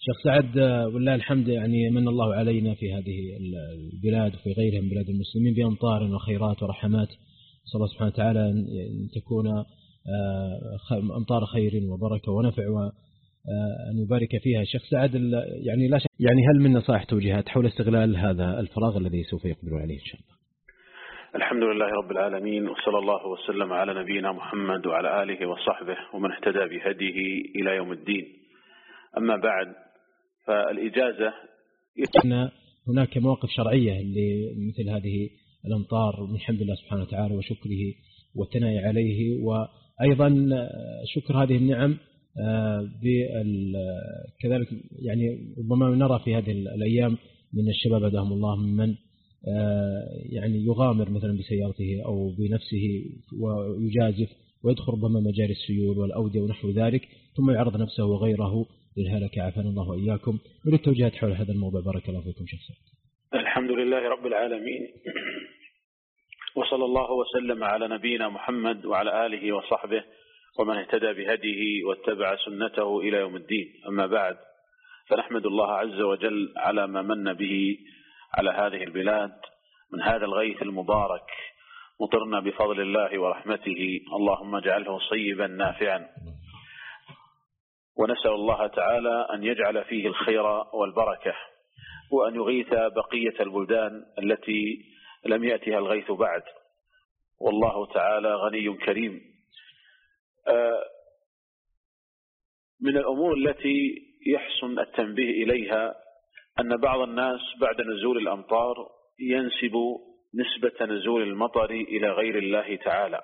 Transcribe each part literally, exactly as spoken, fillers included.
شيخ سعد، والله الحمد، يعني من الله علينا في هذه البلاد وفي غيرها من بلاد المسلمين بأمطار وخيرات ورحمات. صلى الله سبحانه وتعالى أن تكون أمطار خير وبركة ونفع وأن يبارك فيها. شيخ سعد، يعني لا شك، يعني هل من نصائح توجيهات حول استغلال هذا الفراغ الذي سوف يقبل عليه إن شاء الله؟ الحمد لله رب العالمين، وصلى الله وسلم على نبينا محمد وعلى آله وصحبه ومن اهتدى بهديه إلى يوم الدين. أما بعد، فالإجازة أن هناك مواقف شرعية لمثل هذه الأمطار من حمد الله سبحانه وتعالى وشكره والثناء عليه، وأيضا شكر هذه النعم كذلك. يعني ربما نرى في هذه الأيام من الشباب هداهم الله من يعني يغامر مثلا بسيارته أو بنفسه ويجازف ويدخل ربما مجاري السيول والأودية ونحو ذلك، ثم يعرض نفسه وغيره للهلكة، عافانا الله وإياكم. نريد التوجيهات حول هذا الموضوع، بارك الله فيكم شيخ سعد. الحمد لله رب العالمين، وصلى الله وسلم على نبينا محمد وعلى آله وصحبه ومن اهتدى بهديه واتبع سنته إلى يوم الدين. أما بعد، فنحمد الله عز وجل على ما من به على هذه البلاد من هذا الغيث المبارك. مطرنا بفضل الله ورحمته، اللهم اجعله صيبا نافعا، ونسأل الله تعالى أن يجعل فيه الخير والبركة، وأن يغيث بقية البلدان التي لم يأتها الغيث بعد، والله تعالى غني كريم. من الأمور التي يحسن التنبيه إليها أن بعض الناس بعد نزول الأمطار ينسب نسبة نزول المطر إلى غير الله تعالى،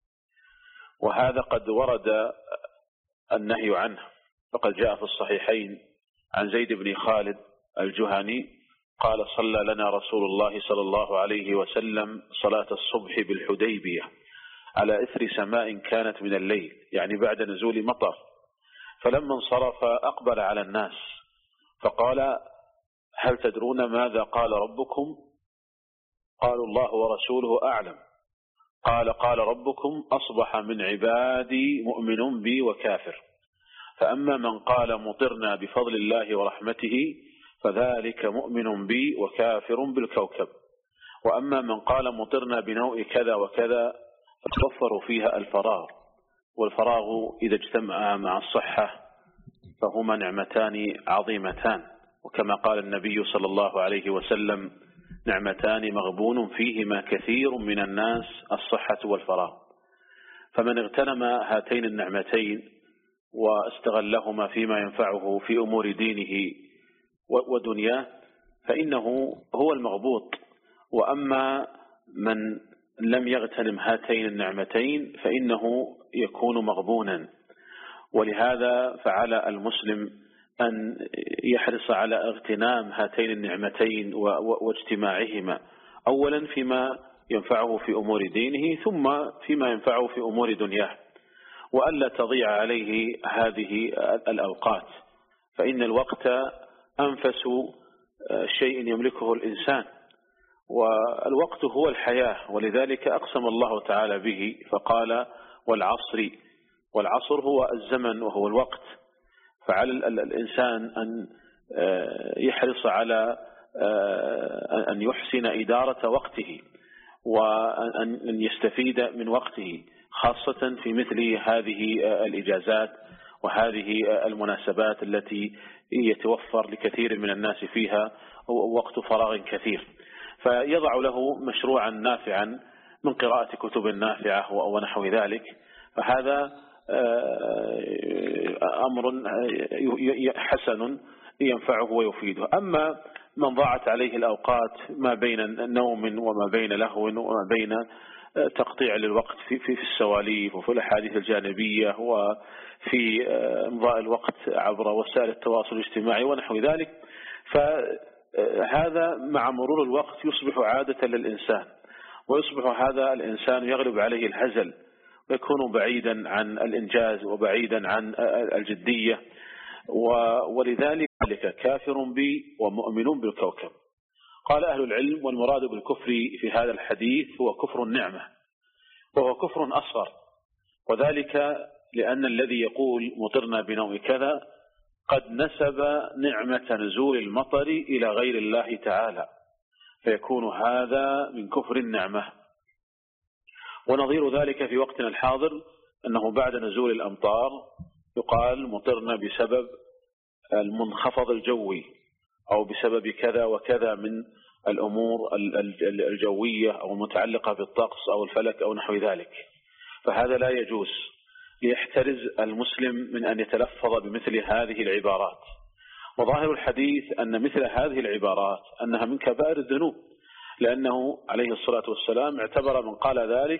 وهذا قد ورد النهي عنه. فقد جاء في الصحيحين عن زيد بن خالد الجهني قال: صلى لنا رسول الله صلى الله عليه وسلم صلاة الصبح بالحديبية على إثر سماء كانت من الليل، يعني بعد نزول مطر. فلما انصرف أقبل على الناس فقال: هل تدرون ماذا قال ربكم؟ قالوا: الله ورسوله أعلم. قال: قال ربكم: أصبح من عبادي مؤمن بي وكافر، فأما من قال مطرنا بفضل الله ورحمته فذلك مؤمن بي وكافر بالكوكب، وأما من قال مطرنا بنوء كذا وكذا فتوفر فيها الفراغ، والفراغ إذا اجتمع مع الصحة فهما نعمتان عظيمتان، وكما قال النبي صلى الله عليه وسلم: نعمتان مغبون فيهما كثير من الناس، الصحة والفراغ. فمن اغتنم هاتين النعمتين واستغلهما فيما ينفعه في أمور دينه ودنياه فإنه هو المغبوط، وأما من لم يغتنم هاتين النعمتين فإنه يكون مغبونا. ولهذا فعلى المسلم أن يحرص على اغتنام هاتين النعمتين واجتماعهما، أولا فيما ينفعه في أمور دينه، ثم فيما ينفعه في أمور دنياه، وألا تضيع عليه هذه الأوقات، فإن الوقت أنفس شيء يملكه الإنسان، والوقت هو الحياة، ولذلك أقسم الله تعالى به فقال: والعصر. والعصر هو الزمن وهو الوقت. فعلى الإنسان أن يحرص على أن يحسن إدارة وقته وأن يستفيد من وقته، خاصة في مثل هذه الإجازات وهذه المناسبات التي يتوفر لكثير من الناس فيها وقت فراغ كثير، فيضع له مشروعا نافعا من قراءة كتب نافعة ونحو ذلك. فهذا أمر حسن ينفعه ويفيده. أما من ضاعت عليه الأوقات ما بين نوم وما بين لهو وما بين تقطيع للوقت في في السواليف وفي الأحاديث الجانبية وفي إمضاء الوقت عبر وسائل التواصل الاجتماعي ونحو ذلك، فهذا مع مرور الوقت يصبح عادة للإنسان، ويصبح هذا الإنسان يغلب عليه الهزل ويكون بعيدا عن الإنجاز وبعيدا عن الجدية، ولذلك كافر بي ومؤمن بالكوكب. قال أهل العلم: والمراد بالكفر في هذا الحديث هو كفر النعمة، وهو كفر أصغر، وذلك لأن الذي يقول مطرنا بنوء كذا قد نسب نعمة نزول المطر إلى غير الله تعالى، فيكون هذا من كفر النعمة. ونظير ذلك في وقتنا الحاضر أنه بعد نزول الأمطار يقال مطرنا بسبب المنخفض الجوي أو بسبب كذا وكذا من الأمور الجوية أو المتعلقة بالطقس أو الفلك أو نحو ذلك، فهذا لا يجوز. ليحترز المسلم من أن يتلفظ بمثل هذه العبارات. وظاهر الحديث أن مثل هذه العبارات أنها من كبائر الذنوب، لأنه عليه الصلاة والسلام اعتبر من قال ذلك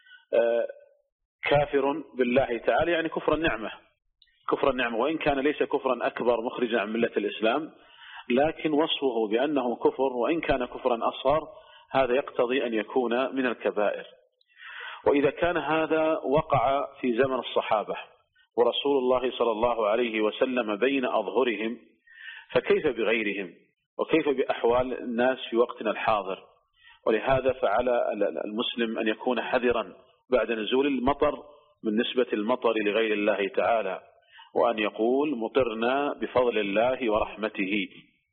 كافر بالله تعالى، يعني كفر النعمة كفر النعمة وإن كان ليس كفرا أكبر مخرجا عن ملة الإسلام، لكن وصفه بأنه كفر وإن كان كفرا أصغر هذا يقتضي أن يكون من الكبائر. وإذا كان هذا وقع في زمن الصحابة ورسول الله صلى الله عليه وسلم بين أظهرهم، فكيف بغيرهم وكيف بأحوال الناس في وقتنا الحاضر؟ ولهذا فعلى المسلم أن يكون حذرا بعد نزول المطر من نسبة المطر لغير الله تعالى، وأن يقول مطرنا بفضل الله ورحمته.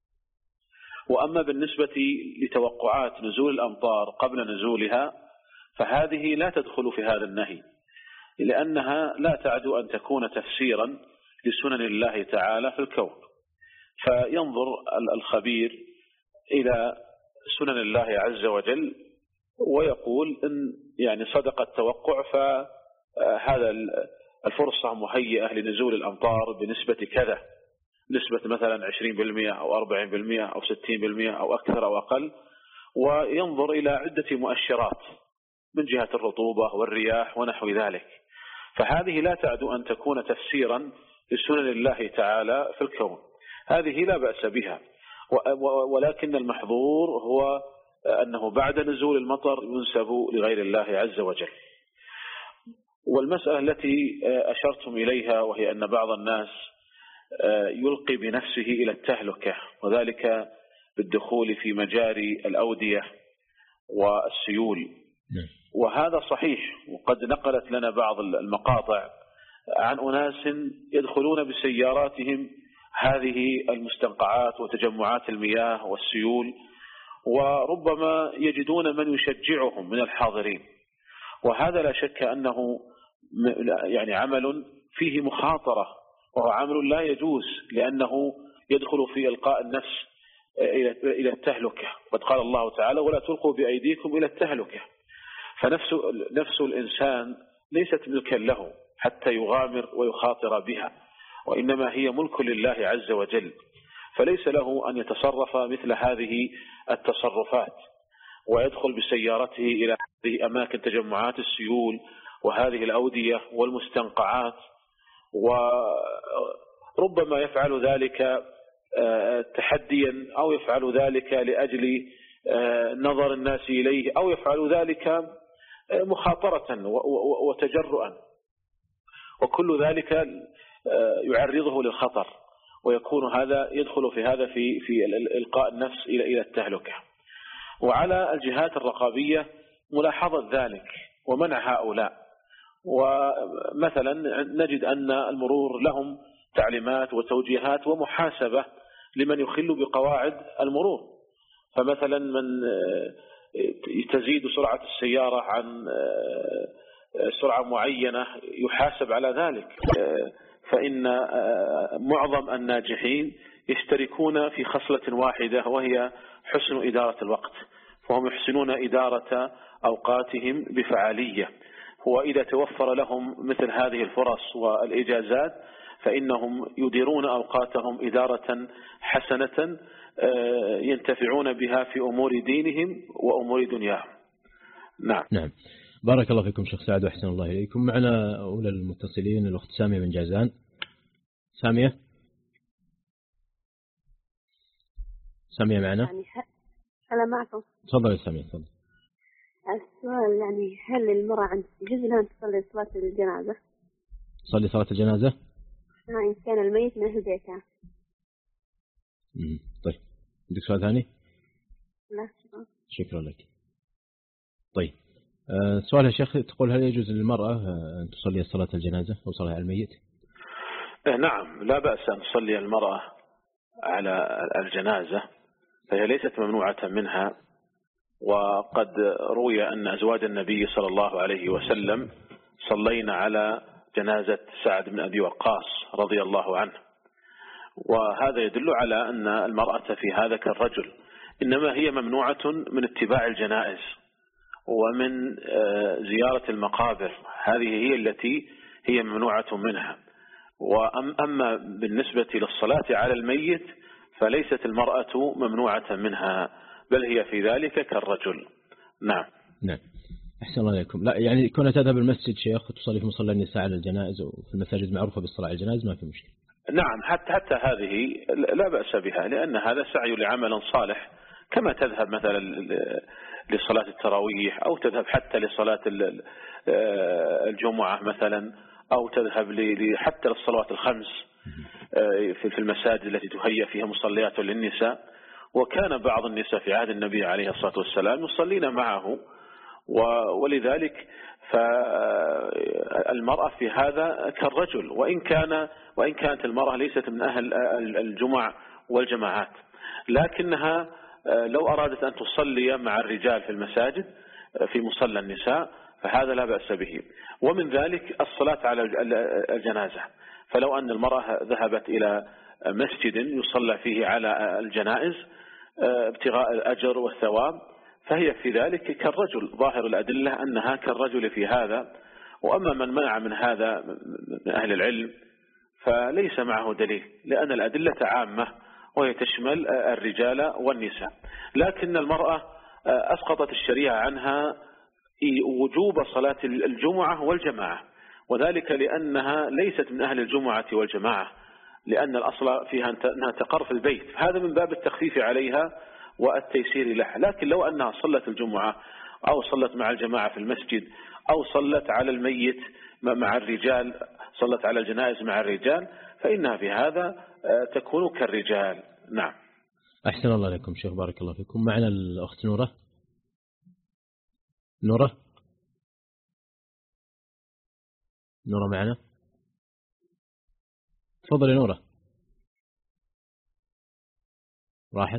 وأما بالنسبة لتوقعات نزول الأمطار قبل نزولها فهذه لا تدخل في هذا النهي، لأنها لا تعد أن تكون تفسيرا لسنن الله تعالى في الكون. فينظر الخبير إلى سنن الله عز وجل ويقول إن يعني صدق التوقع فهذا الفرصة مهيئة لنزول الأمطار بنسبة كذا، نسبة مثلا عشرين بالمئة أو أربعين بالمئة أو ستين بالمئة أو أكثر أو أقل، وينظر إلى عدة مؤشرات من جهة الرطوبة والرياح ونحو ذلك. فهذه لا تعد أن تكون تفسيرا لسنن الله تعالى في الكون، هذه لا بأس بها، ولكن المحظور هو أنه بعد نزول المطر ينسب لغير الله عز وجل. والمسألة التي أشرتم إليها وهي أن بعض الناس يلقي بنفسه إلى التهلكة، وذلك بالدخول في مجاري الأودية والسيول، وهذا صحيح. وقد نقلت لنا بعض المقاطع عن أناس يدخلون بسياراتهم هذه المستنقعات وتجمعات المياه والسيول، وربما يجدون من يشجعهم من الحاضرين، وهذا لا شك أنه يعني عمل فيه مخاطرة، وهو عمل لا يجوز، لأنه يدخل في إلقاء النفس إلى التهلكة. قد قال الله تعالى ولا تلقوا بأيديكم إلى التهلكة. فنفس نفس الإنسان ليست ملكا له حتى يغامر ويخاطر بها، وإنما هي ملك لله عز وجل، فليس له أن يتصرف مثل هذه التصرفات ويدخل بسيارته إلى هذه أماكن تجمعات السيول وهذه الأودية والمستنقعات، وربما يفعل ذلك تحديا أو يفعل ذلك لأجل نظر الناس إليه أو يفعل ذلك مخاطرة وتجرؤا، وكل ذلك يعرضه للخطر، ويكون هذا يدخل في هذا في في إلقاء النفس إلى إلى التهلكة. وعلى الجهات الرقابية ملاحظة ذلك ومنع هؤلاء. ومثلا نجد أن المرور لهم تعليمات وتوجيهات ومحاسبة لمن يخل بقواعد المرور، فمثلا من تزيد سرعة السيارة عن سرعة معينة يحاسب على ذلك، فإن معظم الناجحين يشتركون في خصلة واحدة وهي حسن إدارة الوقت، فهم يحسنون إدارة أوقاتهم بفعالية. وإذا توفر لهم مثل هذه الفرص والإجازات فإنهم يديرون أوقاتهم إدارة حسنة ينتفعون بها في أمور دينهم وأمور دنياهم. نعم. نعم. بارك الله فيكم شيخ سعد وأحسن الله إليكم. معنا أولى المتصلين الأخت سامية من جازان. سامية سامية معنا؟ هلا معكم. تفضل سامية تفضل. السؤال يعني هل المرأة عند يجوز لها أن تصلي صلاة الجنازة؟ تصلي صلاة الجنازة؟ نعم إن كان الميت من أهل بيتها. طيب عندك سؤال ثاني؟ لا شكرا. شكرا لك. طيب أه سؤال يا شيخ، تقول هل يجوز للمرأة أن تصلي صلاة الجنازة أو صلاة على الميت؟ نعم، لا بأس أن تصلي المرأة على الجنازة، فهي ليست ممنوعة منها. وقد روي أن أزواج النبي صلى الله عليه وسلم صلينا على جنازة سعد بن أبي وقاص رضي الله عنه، وهذا يدل على أن المرأة في هذا كالرجل، إنما هي ممنوعة من اتباع الجنائز ومن زيارة المقابر، هذه هي التي هي ممنوعة منها. وأما بالنسبة للصلاة على الميت فليست المرأة ممنوعة منها، بل هي في ذلك كالرجل. نعم. نعم، أحسن الله عليكم. لا يعني كونها تذهب المسجد شيخ وتصلي في مصلى النساء على الجنائز، وفي المساجد معروفة بالصلاة على الجنائز، ما في مشكلة. نعم، حتى حتى هذه لا بأس بها، لأن هذا سعي لعمل صالح، كما تذهب مثلا لصلاة التراويح، أو تذهب حتى لصلاة الجمعة مثلا، أو تذهب حتى للصلوات الخمس في المساجد التي تهيأ فيها مصليات للنساء. وكان بعض النساء في عهد النبي عليه الصلاة والسلام يصلين معه، ولذلك فالمرأة في هذا كالرجل، وإن كان وإن كانت المرأة ليست من أهل الجمع والجماعات، لكنها لو أرادت أن تصلي مع الرجال في المساجد في مصلى النساء فهذا لا بأس به. ومن ذلك الصلاة على الجنازة، فلو أن المرأة ذهبت إلى مسجد يصلى فيه على الجنائز ابتغاء الأجر والثواب فهي في ذلك كالرجل، ظاهر الأدلة أنها كالرجل في هذا. وأما من منع من هذا من أهل العلم فليس معه دليل، لأن الأدلة عامة وهي تشمل الرجال والنساء، لكن المرأة أسقطت الشريعة عنها وجوب صلاة الجمعة والجماعة، وذلك لأنها ليست من أهل الجمعة والجماعة، لأن الأصل فيها أنها تقر في البيت، هذا من باب التخفيف عليها والتيسير لها. لكن لو أنها صلت الجمعة أو صلت مع الجماعة في المسجد، أو صلت على الميت مع الرجال، صلت على الجنائز مع الرجال، فإنها في هذا تكون كالرجال. نعم. أحسن الله عليكم شيخ، بارك الله فيكم. معنا الأخت نورة. نورة نورة معنا، تفضل يا نورة. راحت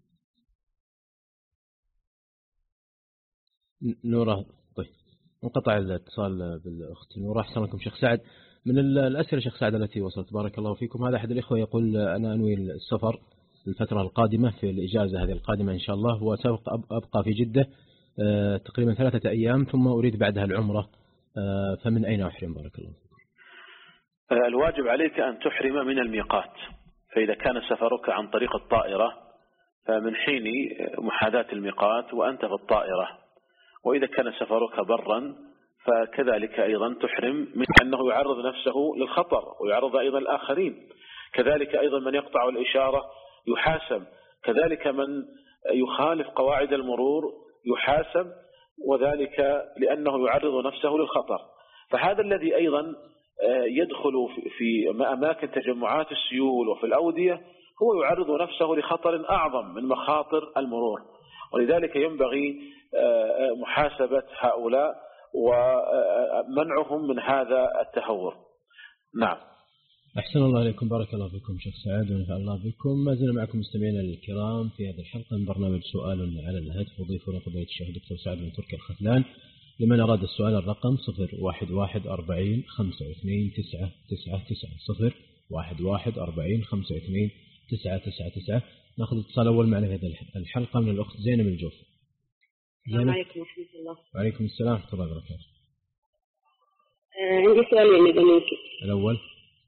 نورة. طيب انقطع الاتصال بالأخت نورة. أحسن لكم شيخ سعد. من الأسئلة شيخ سعد التي وصلت بارك الله فيكم، هذا أحد الإخوة يقول أنا أنوي السفر الفترة القادمة في الإجازة هذه القادمة إن شاء الله، وسوف أبقى في جدة تقريبا ثلاثة أيام، ثم أريد بعدها العمرة، فمن أين أحرم بارك الله فيكم؟ الواجب عليك أن تحرم من الميقات، فإذا كان سفرك عن طريق الطائرة فمن حين محاذاة الميقات وأنت في الطائرة، وإذا كان سفرك برا فكذلك أيضا تحرم، من أنه يعرض نفسه للخطر ويعرض أيضا الآخرين. كذلك أيضا من يقطع الإشارة يحاسب، كذلك من يخالف قواعد المرور يحاسب، وذلك لأنه يعرض نفسه للخطر. فهذا الذي أيضا يدخل في أماكن تجمعات السيول وفي الأودية هو يعرض نفسه لخطر أعظم من مخاطر المرور، ولذلك ينبغي محاسبة هؤلاء ومنعهم من هذا التهور. نعم. أحسن الله عليكم، بارك الله فيكم شيخ سعد ونفع الله بكم. ما زلنا معكم مستمعينا الكرام في هذه الحلقة من برنامج سؤال على الهاتف، وضيفنا فضيلة الشيخ دكتور سعد بن تركي الختلان. لمن أراد السؤال الرقم صفر واحد واحد أربعين خمسة واثنين تسعة تسعة تسعة، صفر واحد واحد أربعين خمسة واثنين تسعة تسعة تسعة. نأخذ اتصال أول معنا في هذه الحلقة من الأخت زينب الجوف. السلام عليكم ورحمة الله. وعليكم السلام ورحمة الله وبركاته. آه عندي سؤالين إذا ممكن. الأول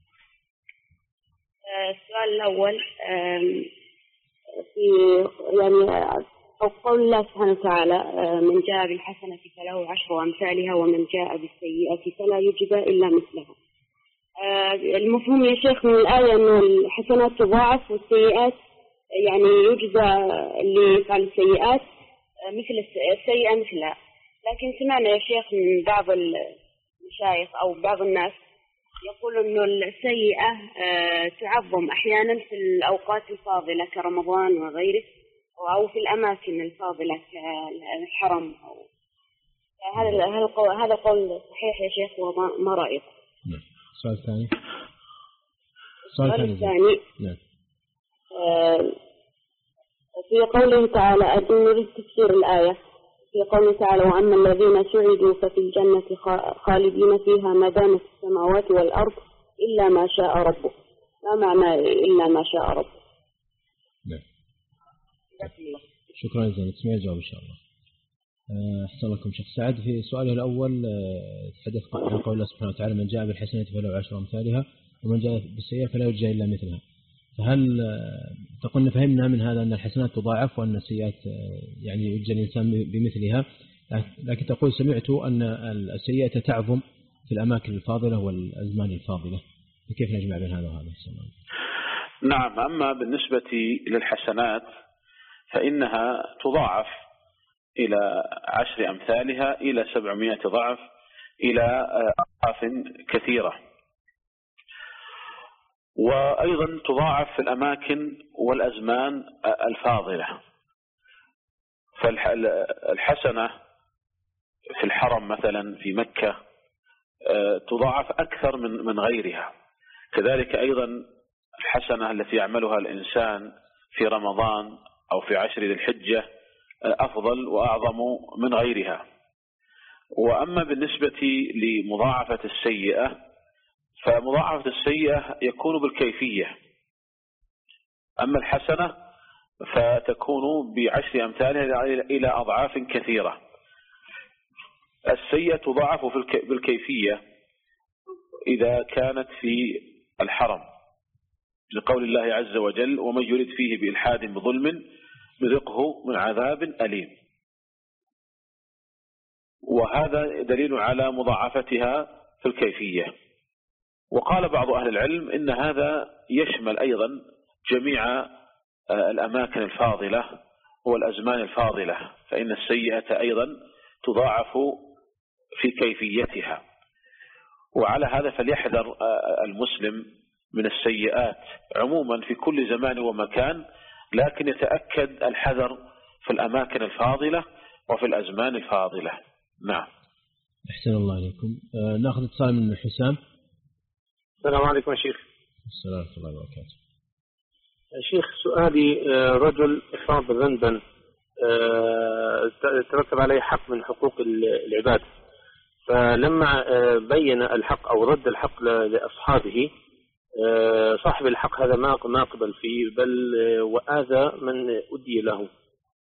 آه السؤال الأول آه في يعني أو قول الله سبحانه وتعالى آه من جاء بالحسنة فله عشر أمثالها ومن جاء بالسيئة فلا يجزى إلا مثلها. آه المفهوم يا شيخ من الآية أن الحسنات تضاعف والسيئات يعني يجزى اللي يفعل السيئات مثل السيئة مثلها، لكن سمعنا يا شيخ من بعض المشايخ أو بعض الناس يقول أنه السيئة تعظم أحيانا في الأوقات الفاضلة كرمضان وغيره، أو في الأماكن الفاضلة كالحرم. هذا هذا قول صحيح يا شيخ، وما رأيك؟ السؤال الثاني. السؤال الثاني آه في قوله تعالى نريد تفسير الآية في قوله تعالى وأما الذين سعدوا ففي الجنة خالدين فيها ما دامت السماوات والأرض إلا ما شاء ربك. ما معنى إلا ما شاء ربك؟ نعم. شكرا جزيلا. تسمع الجواب إن شاء الله. أحسن لكم شيخ سعد. في سؤاله الأول تحدث عن قول الله سبحانه وتعالى من جاء بالحسنة فله عشر أمثالها ومن جاء بالسيئة فلا يجزى إلا مثلها. فهل تقولنا فهمنا من هذا أن الحسنات تضاعف وأن السيئات يعني يجزى الإنسان بمثلها، لكن تقول سمعت أن السيئة تعظم في الأماكن الفاضلة والأزمان الفاضلة، فكيف نجمع بين هذا وهذا؟ نعم. أما بالنسبة للحسنات فإنها تضاعف إلى عشر أمثالها إلى سبعمائة ضعف إلى أضعاف كثيرة، وأيضا تضاعف في الأماكن والأزمان الفاضلة. فالحسنة في الحرم مثلا في مكة تضاعف أكثر من من غيرها، كذلك أيضا الحسنة التي يعملها الإنسان في رمضان أو في عشر ذي الحجة أفضل وأعظم من غيرها. وأما بالنسبة لمضاعفة السيئة فمضاعفة السيئة يكون بالكيفية، أما الحسنة فتكون بعشر أمثالها إلى أضعاف كثيرة. السيئة تضاعف بالكيفية إذا كانت في الحرم لقول الله عز وجل ومن يرد فيه بإلحاد بظلم نذقه من عذاب أليم، وهذا دليل على مضاعفتها في الكيفية. وقال بعض أهل العلم إن هذا يشمل أيضا جميع الأماكن الفاضلة والأزمان الفاضلة، فإن السيئة أيضا تضاعف في كيفيتها. وعلى هذا فليحذر المسلم من السيئات عموما في كل زمان ومكان، لكن يتأكد الحذر في الأماكن الفاضلة وفي الأزمان الفاضلة. نعم. أحسن الله عليكم. آه نأخذ اتصال من حسام. السلام عليكم يا شيخ. السلام ورحمة الله وبركاته. يا شيخ سؤالي رجل افراد ذنبا ترتب عليه حق من حقوق العباد، فلما بين الحق أو رد الحق لأصحابه صاحب الحق هذا ما ما قبل فيه بل وآذى من أدي له،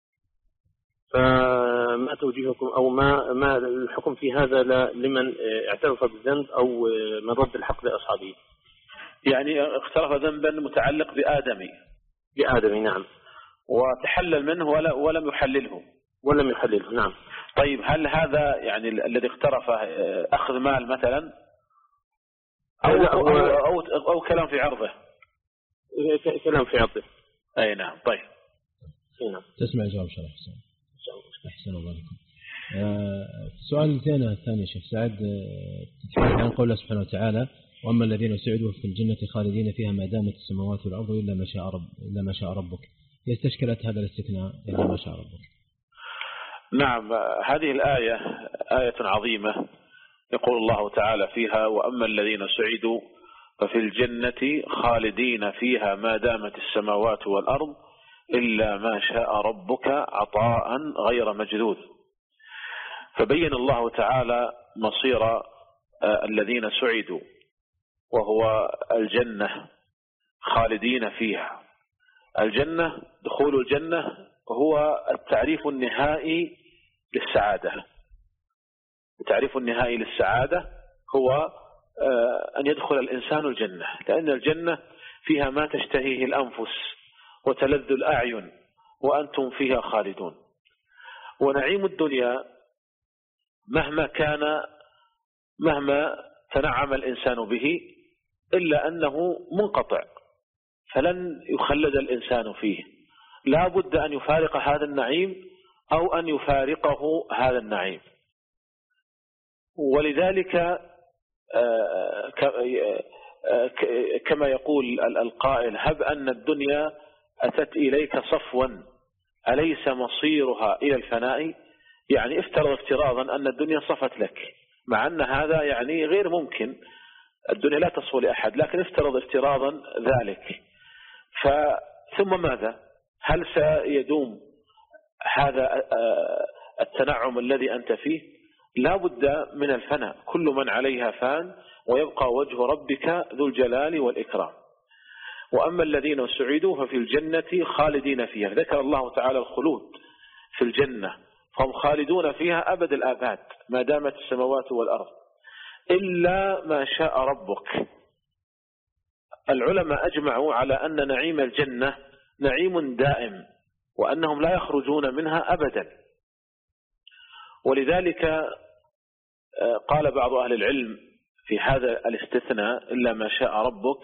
فما توجيهكم أو ما ما الحكم في هذا لمن اعترف بالذنب أو من رد الحق لأصحابه؟ يعني اقترف ذنبا متعلق بآدمي بآدمي نعم، وتحلل منه ولم يحلله ولم يحلله نعم. طيب هل هذا يعني الذي اقترفه أخذ مال مثلا أو, أو, أو, أو, أو كلام في عرضه؟ كلام في عرضه. أي نعم. طيب نعم. تسمع جواب شرح حسين. أحسن الله عليكم. السؤال الثاني الثاني شيخ سعد تتحدث عن قول الله سبحانه وتعالى وأما الذين سعدوا في الجنة خالدين فيها ما دامت السماوات والأرض إلا ما شاء رب إلا ما شاء ربك. استشكلت هذا الاستثناء إلا ما شاء ربك. نعم. هذه الآية آية عظيمة يقول الله تعالى فيها وأما الذين سعدوا ففي الجنة خالدين فيها ما دامت السماوات والأرض إلا ما شاء ربك عطاء غير مجذوذ. فبين الله تعالى مصير الذين سعدوا وهو الجنة خالدين فيها. الجنة دخول الجنة هو التعريف النهائي للسعادة. التعريف النهائي للسعادة هو أن يدخل الإنسان الجنة، لأن الجنة فيها ما تشتهيه الأنفس وتلذ الأعين وأنتم فيها خالدون. ونعيم الدنيا مهما كان مهما تنعم الإنسان به إلا أنه منقطع، فلن يخلد الإنسان فيه، لا بد أن يفارق هذا النعيم أو أن يفارقه هذا النعيم. ولذلك كما يقول القائل هب أن الدنيا أتت إليك صفوا أليس مصيرها إلى الفناء، يعني افترض افتراضا أن الدنيا صفت لك، مع أن هذا يعني غير ممكن، الدنيا لا تصفو لأحد، لكن افترض افتراضا ذلك، ثم ماذا؟ هل سيدوم هذا التنعم الذي أنت فيه؟ لا بد من الفناء، كل من عليها فان ويبقى وجه ربك ذو الجلال والإكرام. وأما الذين سعدوا ففي الجنة خالدين فيها، ذكر الله تعالى الخلود في الجنة، فهم خالدون فيها أبد الآباد ما دامت السماوات والأرض إلا ما شاء ربك. العلماء أجمعوا على أن نعيم الجنة نعيم دائم، وأنهم لا يخرجون منها أبدا. ولذلك قال بعض أهل العلم في هذا الاستثناء إلا ما شاء ربك،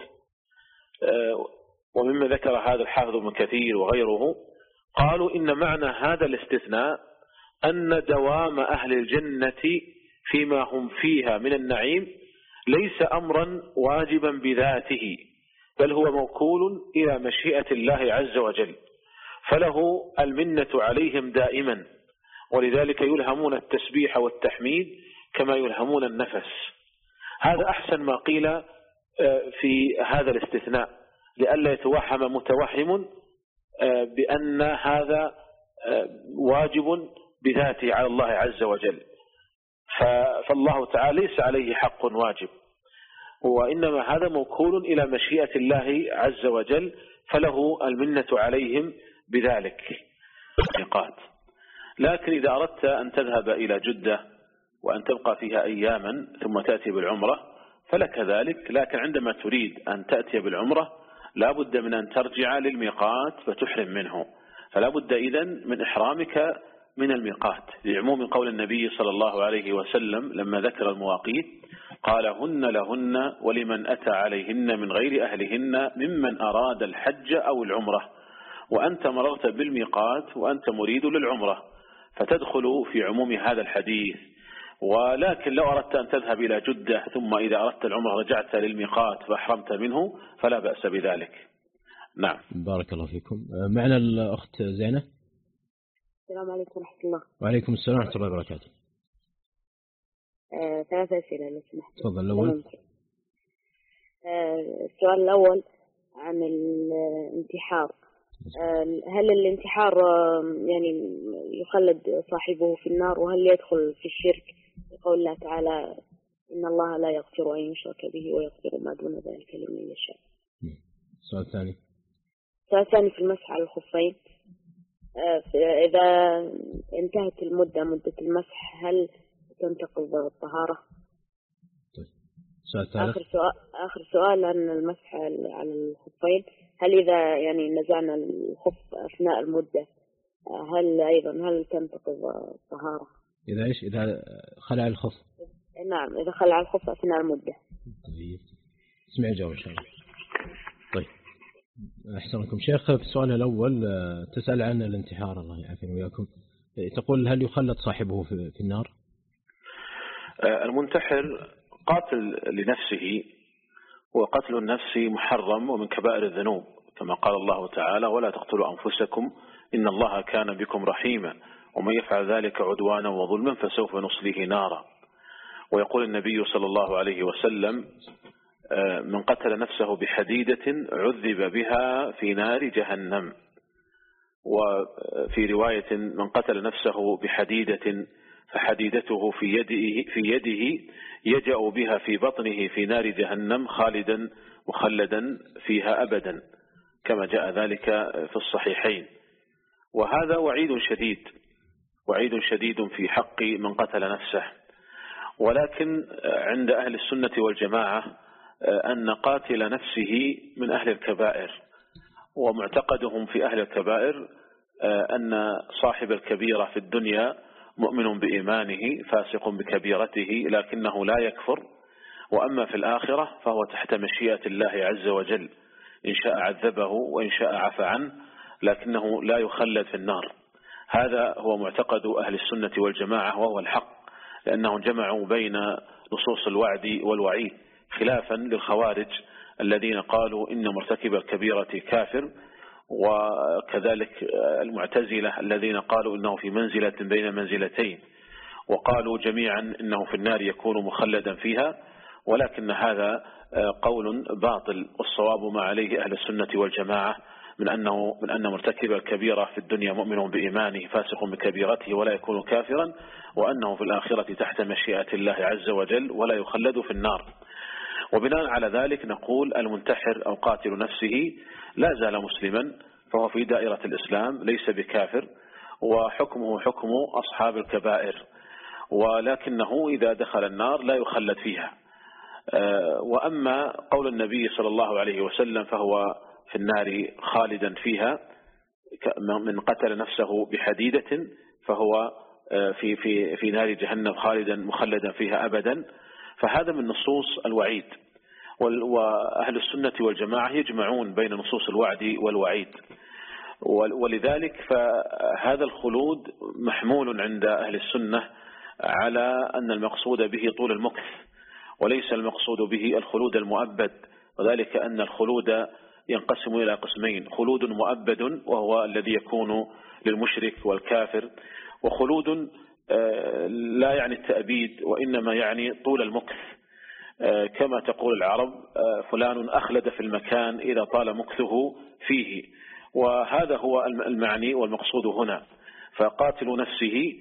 ومما ذكر هذا الحافظ ابن كثير وغيره، قالوا إن معنى هذا الاستثناء أن دوام أهل الجنة فيما هم فيها من النعيم ليس أمرا واجبا بذاته، بل هو موكول إلى مشيئة الله عز وجل، فله المنة عليهم دائما، ولذلك يلهمون التسبيح والتحميد كما يلهمون النفس. هذا أحسن ما قيل في هذا الاستثناء، لئلا يتوهم متوهم بأن هذا واجب بذاته على الله عز وجل، فالله تعالى ليس عليه حق واجب، وإنما هذا موكول إلى مشيئة الله عز وجل، فله المنة عليهم بذلك ميقات. لكن إذا أردت أن تذهب إلى جدة وأن تبقى فيها أياما ثم تأتي بالعمرة فلك ذلك، لكن عندما تريد أن تأتي بالعمرة لا بد من أن ترجع للميقات فتحرم منه، فلا بد إذن من إحرامك من الميقات، لعموم قول النبي صلى الله عليه وسلم لما ذكر المواقيت قال هن لهن ولمن أتى عليهن من غير أهلهن ممن أراد الحج أو العمرة، وأنت مررت بالميقات وأنت مريد للعمرة فتدخل في عموم هذا الحديث. ولكن لو أردت أن تذهب إلى جدة ثم إذا أردت العمرة رجعت للميقات فأحرمت منه فلا بأس بذلك. نعم. بارك الله فيكم. معنا الأخت زينة. السلام عليكم ورحمة الله. وعليكم السلام ورحمة الله وبركاته. آه، ثلاث أسئلة لو سمحت. تفضل. الأول آه، السؤال الأول عن الانتحار. آه، هل الانتحار آه، يعني يخلد صاحبه في النار، وهل يدخل في الشرك بقول الله تعالى إن الله لا يغفر أن يشرك به ويغفر ما دون ذلك لمن يشاء؟ السؤال الثاني. السؤال الثاني في المسح على الخفين، إذا انتهت المدة مدة المسح هل تنتقض الطهارة؟ طيب. السؤال الثالث. آخر سؤال آخر سؤال عن المسح على الخفين، هل إذا يعني نزعنا الخف أثناء المدة هل أيضا هل تنتقض الطهارة؟ إذا إيش؟ إذا خلع الخف. نعم، إذا خلع الخف أثناء المدة. طيب. اسمع الجواب إن شاء الله. طيب. أحسنكم شيخ. في السؤال الأول تسأل عن الانتحار، الله يعافينا وياكم، تقول هل يخلد صاحبه في النار؟ المنتحر قاتل لنفسه، وقتل النفس محرم ومن كبائر الذنوب، كما قال الله تعالى ولا تقتلوا أنفسكم إن الله كان بكم رحيما ومن يفعل ذلك عدوانا وظلما فسوف نصليه نارا. ويقول النبي صلى الله عليه وسلم من قتل نفسه بحديدة عذب بها في نار جهنم. وفي رواية من قتل نفسه بحديدة فحديدته في يده, في يده يجأ بها في بطنه في نار جهنم خالدا مخلدا فيها أبدا، كما جاء ذلك في الصحيحين. وهذا وعيد شديد وعيد شديد في حق من قتل نفسه. ولكن عند أهل السنة والجماعة أن قاتل نفسه من أهل الكبائر، ومعتقدهم في أهل الكبائر أن صاحب الكبيرة في الدنيا مؤمن بإيمانه فاسق بكبيرته لكنه لا يكفر، وأما في الآخرة فهو تحت مشيئة الله عز وجل، إن شاء عذبه وإن شاء عفى عنه، لكنه لا يخلد في النار. هذا هو معتقد أهل السنة والجماعة وهو الحق، لأنهم جمعوا بين نصوص الوعد والوعيد، خلافا للخوارج الذين قالوا إن مرتكب الكبيرة كافر، وكذلك المعتزلة الذين قالوا إنه في منزلة بين منزلتين، وقالوا جميعا إنه في النار يكون مخلدا فيها. ولكن هذا قول باطل، والصواب ما عليه أهل السنة والجماعة من أنه من أن مرتكب الكبيرة في الدنيا مؤمن بإيمانه فاسق بكبيرته ولا يكون كافرا، وأنه في الآخرة تحت مشيئة الله عز وجل ولا يخلد في النار. وبناء على ذلك نقول المنتحر أو قاتل نفسه لا زال مسلما، فهو في دائرة الإسلام ليس بكافر، وحكمه حكم أصحاب الكبائر، ولكنه إذا دخل النار لا يخلد فيها. وأما قول النبي صلى الله عليه وسلم فهو في النار خالدا فيها، من قتل نفسه بحديدة فهو في في في نار جهنم خالدا مخلدا فيها أبدا، فهذا من نصوص الوعيد. وأهل السنة والجماعة يجمعون بين نصوص الوعد والوعيد، ولذلك فهذا الخلود محمول عند أهل السنة على أن المقصود به طول المكث، وليس المقصود به الخلود المؤبد، وذلك أن الخلود ينقسم إلى قسمين: خلود مؤبد وهو الذي يكون للمشرك والكافر، وخلود لا يعني التأبيد وإنما يعني طول المكث، كما تقول العرب فلان أخلد في المكان إذا طال مكثه فيه، وهذا هو المعني والمقصود هنا. فقاتل نفسه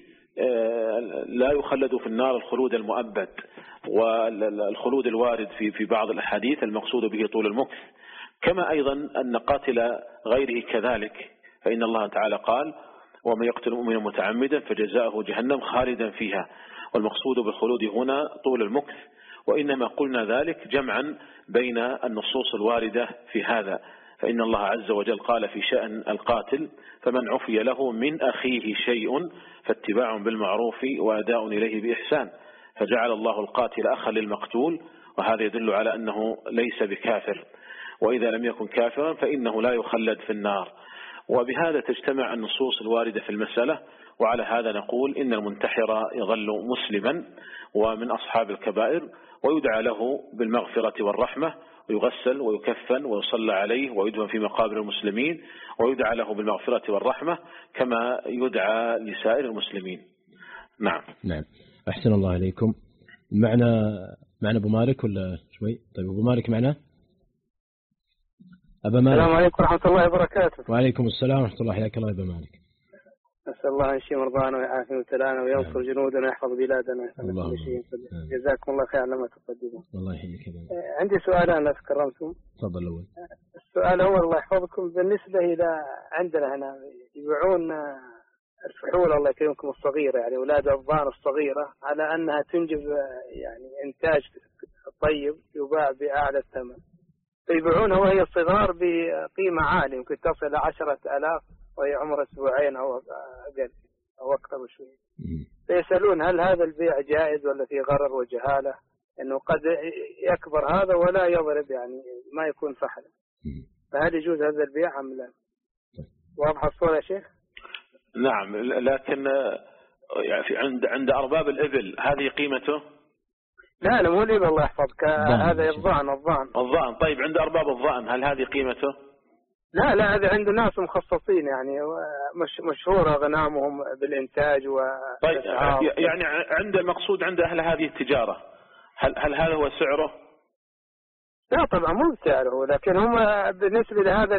لا يخلد في النار الخلود المؤبد، والخلود الوارد في في بعض الأحاديث المقصود به طول المكث، كما أيضا أن قاتل غيره كذلك، فإن الله تعالى قال: ومن يقتل مؤمنا متعمدا فجزاؤه جهنم خالدا فيها، والمقصود بالخلود هنا طول المكث. وإنما قلنا ذلك جمعا بين النصوص الواردة في هذا، فإن الله عز وجل قال في شأن القاتل: فمن عفي له من أخيه شيء فاتباع بالمعروف وأداء إليه بإحسان، فجعل الله القاتل أخا للمقتول، وهذا يدل على أنه ليس بكافر، وإذا لم يكن كافرا فإنه لا يخلد في النار. وبهذا تجتمع النصوص الواردة في المسألة، وعلى هذا نقول إن المنتحر يظل مسلما ومن أصحاب الكبائر، ويدعى له بالمغفرة والرحمة، ويغسل ويكفن ويصلى عليه ويدفن في مقابر المسلمين، ويدعى له بالمغفرة والرحمة كما يدعى لسائر المسلمين. نعم. نعم. أحسن الله إليكم. معنا معنا أبو مالك ولا شوي؟ طيب أبو مالك معنا؟ أبا مالك. السلام عليكم ورحمة الله وبركاته. وعليكم السلام ورحمة الله، حياك الله أبا مالك. أسأل الله أن يشفي مرضانا ويعافي مبتلانا وينصر نعم. جنودنا ويحفظ بلادنا. اللهم جزاكم الله خير على ما تقدمون. الله يحييك. عندي سؤالان لو تكرمتم. تفضل الأول. السؤال الأول الله يحفظكم، بالنسبة إلى عندنا هنا يبيعون الفحول الله يكرمكم الصغيرة، يعني أولاد الضان الصغيرة، على أنها تنجب يعني إنتاج طيب يباع بأعلى الثمن، فيبيعونها وهي صغار بقيمة عالية يمكن تصل إلى عشرة آلاف وهي عمر أسبوعين أو أقل أو أكثر بشوي. فيسألون هل هذا البيع جائز ولا في غرر وجهالة، إنه قد يكبر هذا ولا يضرب يعني ما يكون فحلا، فهل يجوز هذا البيع أم لا؟ واضح الصورة يا شيخ؟ نعم، لكن يعني في عند عند أرباب الإبل هذه قيمته؟ لا لا مو الإبل الله يحفظك، هذا الضأن الضأن الضأن. طيب عند أرباب الضأن هل هذه قيمته؟ لا لا هذا عند ناس مخصصين يعني مش مشهورة غنامهم بالإنتاج و طيب يعني عند المقصود عند أهل هذه التجارة، هل هل هذا هو سعره؟ لا طبعا مو سعره، لكن هم بالنسبة لهذا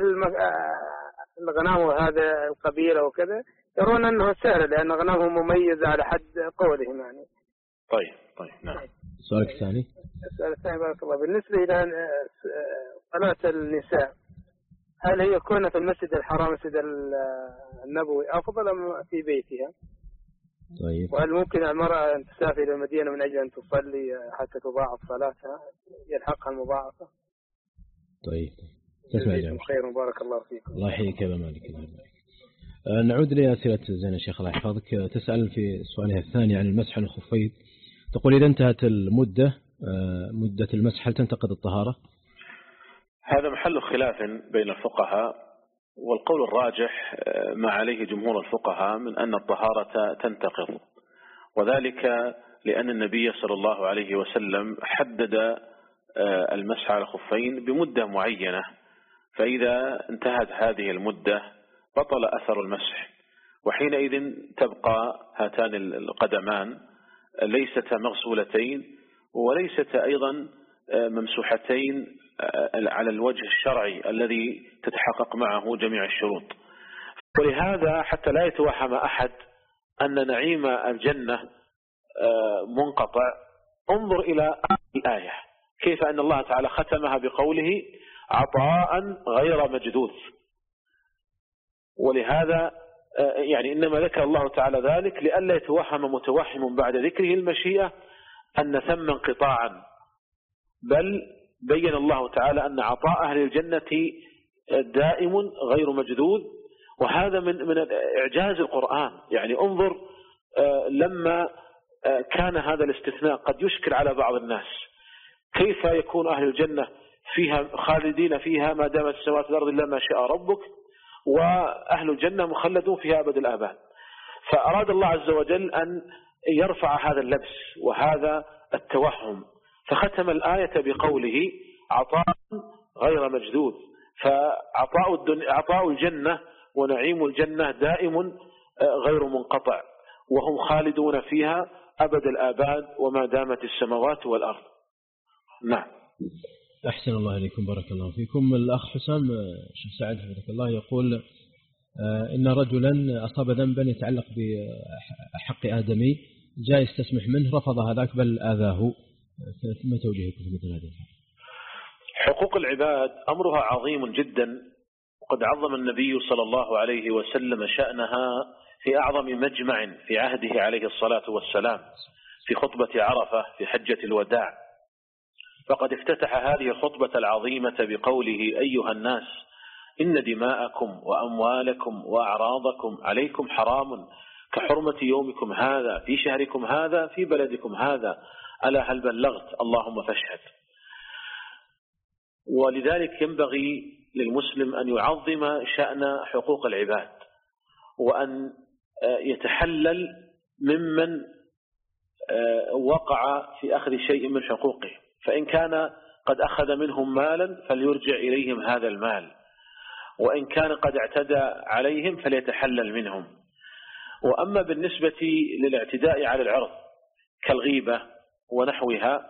الغنام وهذا القبيلة وكذا يرون أنه سعر، لأن غنامهم مميزة على حد قولهم يعني. طيب طيب نعم. السؤال الثاني. السؤال الثاني بارك الله، بالنسبة إلى صلاة النساء هل هي كونها في المسجد الحرام مسجد النبوي أفضل أم في بيتها؟ طيب. وهل ممكن المرأة أن تسافر إلى المدينة من أجل أن تصلي حتى تضاعف صلاتها يلحقها المضاعفة؟ طيب. تسمع جميل. خير وبارك الله فيكم. الله يحييك يا مالك. أه نعود لأسئلة زين الشيخ الله يحفظك. تسأل في سؤالها الثاني عن المسح على الخفين، تقول إذا انتهت المدة أه مدة المسح هل تنتقد الطهارة؟ هذا محل خلاف بين الفقهاء، والقول الراجح ما عليه جمهور الفقهاء من أن الطهارة تنتقض، وذلك لأن النبي صلى الله عليه وسلم حدد المسح على الخفين بمدة معينة، فإذا انتهت هذه المدة بطل أثر المسح، وحينئذ تبقى هاتان القدمان ليستا مغسولتين وليست أيضا ممسوحتين على الوجه الشرعي الذي تتحقق معه جميع الشروط. ولهذا حتى لا يتوهم أحد أن نعيم الجنة منقطع، انظر إلى الآية كيف أن الله تعالى ختمها بقوله عطاء غير مجذوذ. ولهذا يعني إنما ذكر الله تعالى ذلك لئلا يتوهم متوهم بعد ذكره المشيئة أن ثم انقطاعا، بل بين الله تعالى أن عطاء أهل الجنة دائم غير مجذوذ. وهذا من من إعجاز القرآن. يعني انظر لما كان هذا الاستثناء قد يشكل على بعض الناس، كيف يكون أهل الجنة فيها خالدين فيها ما دامت السماوات والأرض إلا ما شاء ربك، وأهل الجنة مخلدون فيها أبد الآباد. فأراد الله عز وجل أن يرفع هذا اللبس وهذا التوهم، فختم الآية بقوله عطاء غير مجذوذ. فعطاء الدنيا عطاء الجنة ونعيم الجنة دائم غير منقطع، وهم خالدون فيها أبد الآباد وما دامت السماوات والأرض. نعم. أحسن الله إليكم، بارك الله فيكم. الأخ حسام شيخ سعد حفظك الله يقول إن رجلا أصاب ذنبا يتعلق بحق آدمي، جاء يستسمح منه رفض هذاك بل آذاه، ما توجيهكم في مثل هذا؟ حقوق العباد أمرها عظيم جدا، وقد عظم النبي صلى الله عليه وسلم شأنها في أعظم مجمع في عهده عليه الصلاة والسلام في خطبة عرفة في حجة الوداع. فقد افتتح هذه الخطبة العظيمة بقوله أيها الناس إن دماءكم وأموالكم وأعراضكم عليكم حرام كحرمة يومكم هذا في شهركم هذا في بلدكم هذا، ألا هل بلغت؟ اللهم فاشهد. ولذلك ينبغي للمسلم أن يعظم شأن حقوق العباد، وأن يتحلل ممن وقع في أخذ شيء من حقوقه، فإن كان قد أخذ منهم مالا فليرجع إليهم هذا المال، وإن كان قد اعتدى عليهم فليتحلل منهم. وأما بالنسبة للاعتداء على العرض كالغيبة ونحوها،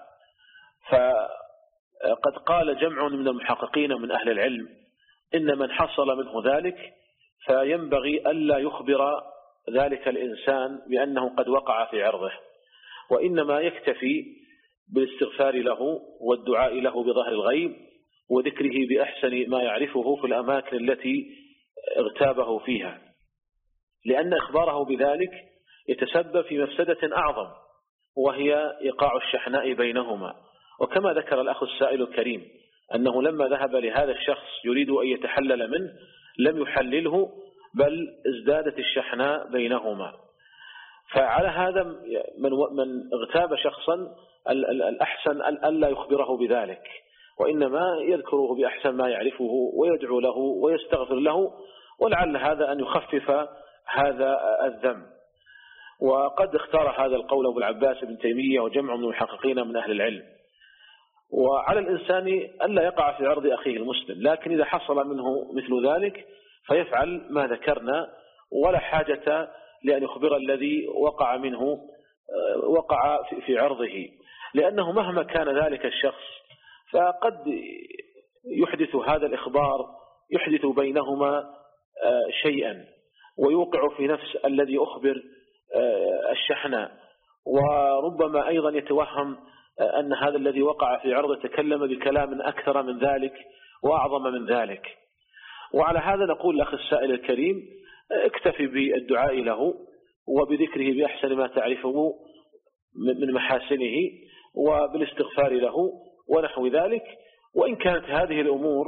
فقد قال جمع من المحققين من أهل العلم إن من حصل منه ذلك فينبغي ألا يخبر ذلك الإنسان بأنه قد وقع في عرضه، وإنما يكتفي بالاستغفار له والدعاء له بظهر الغيب وذكره بأحسن ما يعرفه في الأماكن التي اغتابه فيها، لأن إخباره بذلك يتسبب في مفسدة أعظم وهي إيقاع الشحناء بينهما. وكما ذكر الأخ السائل الكريم أنه لما ذهب لهذا الشخص يريد أن يتحلل منه لم يحلله بل ازدادت الشحناء بينهما. فعلى هذا من من اغتاب شخصا الأحسن ألا يخبره بذلك، وإنما يذكره بأحسن ما يعرفه ويدعو له ويستغفر له، ولعل هذا أن يخفف هذا الذنب. وقد اختار هذا القول أبو العباس بن تيمية وجمع من المحققين من أهل العلم. وعلى الإنسان ألا يقع في عرض أخيه المسلم، لكن إذا حصل منه مثل ذلك فيفعل ما ذكرنا، ولا حاجة لأن يخبر الذي وقع منه وقع في عرضه، لأنه مهما كان ذلك الشخص فقد يحدث هذا الإخبار يحدث بينهما شيئا ويوقع في نفس الذي أخبر الشحناء، وربما أيضا يتوهم أن هذا الذي وقع في عرضه تكلم بكلام أكثر من ذلك وأعظم من ذلك. وعلى هذا نقول لأخي السائل الكريم اكتفي بالدعاء له وبذكره بأحسن ما تعرفه من محاسنه وبالاستغفار له ونحو ذلك. وإن كانت هذه الأمور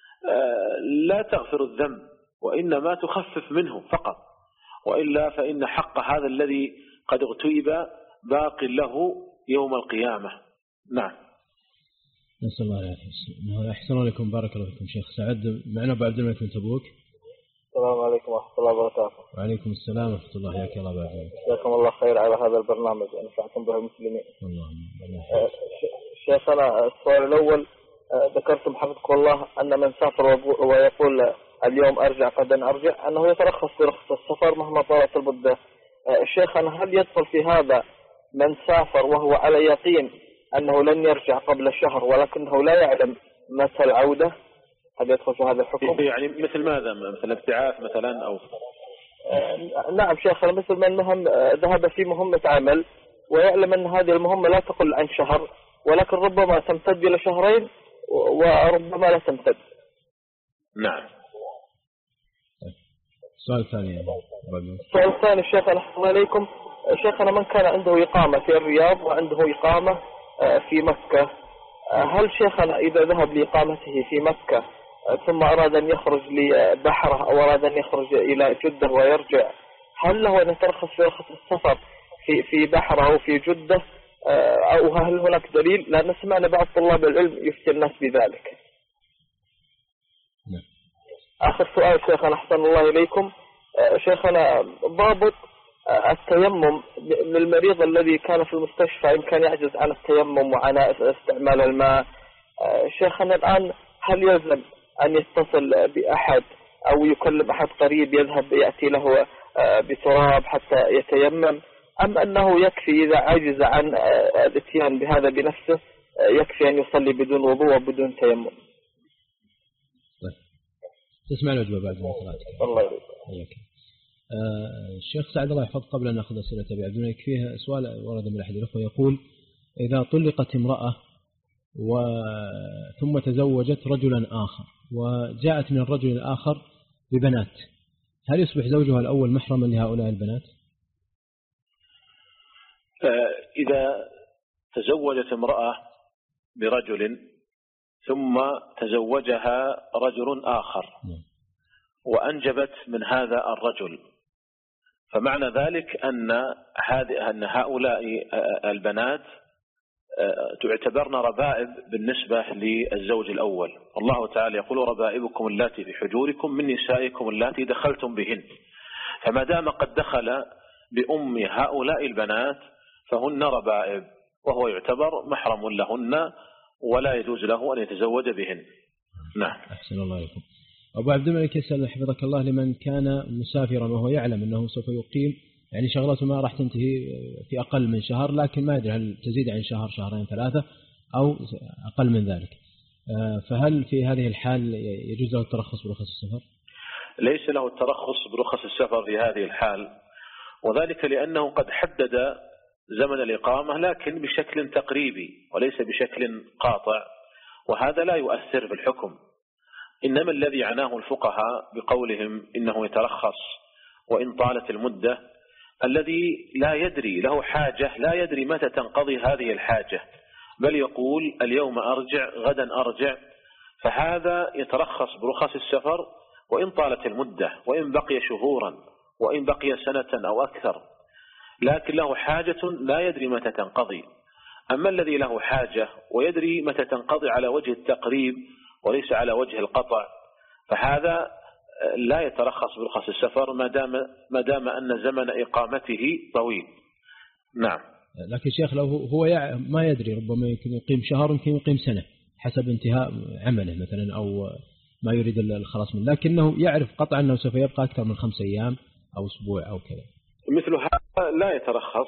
لا تغفر الذنب وإنما تخفف منه فقط، وإلا فإن حق هذا الذي قد اغتيب باق له يوم القيامة. نعم. نسأل الله العافية. أحسن عليكم، بارك الله فيكم شيخ سعد. معنا أبو عبد الملك من تبوك. السلام عليكم ورحمة الله وبركاته. وعليكم السلام ورحمة الله. حياك الله بعد. جزاكم الله خير على هذا البرنامج ونفعكم به المسلمين. اللهم. شيخنا السؤال الأول، ذكرتم حفظكم الله أن من سافر ويقول اليوم أرجع غدا أرجع أنه يترخص في رخصة السفر مهما طالت المدة. شيخنا هل يدخل في هذا من سافر وهو على يقين أنه لن يرجع قبل شهر ولكنه لا يعلم متى العودة، هل يدخل في هذا الحكم؟ يعني مثل ماذا؟ مثل ابتعاث مثلا أو آه نعم شيخنا، مثل من مهم ذهب في مهمة عمل ويعلم أن هذه المهمة لا تقل عن شهر ولكن ربما تمتد إلى شهرين وربما لا تمتد. نعم. السؤال الثاني. السؤال الثاني شيخنا أحسن عليكم، شيخنا من كان عنده إقامة في الرياض وعنده إقامة في مكة، هل شيخنا إذا ذهب لإقامته في مكة ثم أراد أن يخرج لبحرة أو أراد أن يخرج إلى جدة ويرجع، هل له أن يترخص في رخصة السفر في في بحرة أو في جدة، أو هل هناك دليل؟ لأن سمعنا بعض طلاب العلم يفتي الناس بذلك. آخر سؤال شيخنا أحسن الله إليكم، شيخنا ضابط التيمم للمريض الذي كان في المستشفى إن كان يعجز عن التيمم وعن استعمال الماء، شيخنا الآن هل يلزم أن يتصل بأحد أو يكلم أحد قريب يذهب يأتي له بتراب حتى يتيمم، أم أنه يكفي إذا عجز عن الاتيان بهذا بنفسه يكفي أن يصلي بدون وضوء وبدون تيمم؟ تسمع الأجوبة بعد ما صلاتك. الله يرضى عليك. آه الشيخ سعد الله يحفظ، قبل أن نأخذ أسئلة أبي عبد الملك فيها سؤال ورد من أحد الأخوة يقول: إذا طلقت امرأة و... ثم تزوجت رجلا آخر وجاءت من الرجل الآخر ببنات، هل يصبح زوجها الأول محرما لهؤلاء البنات؟ إذا تزوجت امرأة برجل ثم تزوجها رجل آخر وأنجبت من هذا الرجل، فمعنى ذلك أن هذه أن هؤلاء البنات تعتبرن ربائب بالنسبة للزوج الأول. الله تعالى يقول: ربائبكم اللاتي في حجوركم من نسائكم اللاتي دخلتم بهن، فما دام قد دخل بأم هؤلاء البنات فهن ربائب وهو يعتبر محرم لهن ولا يجوز له أن يتزوج بهن. نعم. أحسن الله عليكم. أبو عبد الملك يسأل حفظك الله: لمن كان مسافرا وهو يعلم أنه سوف يقيم، يعني شغلته ما راح تنتهي في أقل من شهر، لكن ما يدري هل تزيد عن شهر شهرين ثلاثة أو أقل من ذلك، فهل في هذه الحال يجوز له الترخص برخص السفر؟ ليس له الترخص برخص السفر في هذه الحال، وذلك لأنه قد حدد زمن الإقامة لكن بشكل تقريبي وليس بشكل قاطع، وهذا لا يؤثر في الحكم. إنما الذي عناه الفقهاء بقولهم إنه يترخص وإن طالت المدة الذي لا يدري، له حاجة لا يدري متى تنقضي هذه الحاجة، بل يقول اليوم أرجع غدا أرجع، فهذا يترخص برخص السفر وإن طالت المدة، وإن بقي شهورا وإن بقي سنة أو أكثر، لكن له حاجة لا يدري متى تنقضي. أما الذي له حاجة ويدري متى تنقضي على وجه التقريب وليس على وجه القطع، فهذا لا يترخص برخص السفر ما دام ما دام أن زمن إقامته طويل. نعم. لكن شيخ لو هو ما يدري، ربما يمكن يقيم شهر يمكن يقيم سنة حسب انتهاء عمله مثلا أو ما يريد الخلاص منه، لكنه يعرف قطعا أنه سوف يبقى أكثر من خمس أيام أو أسبوع أو كذا، مثل هذا لا يترخص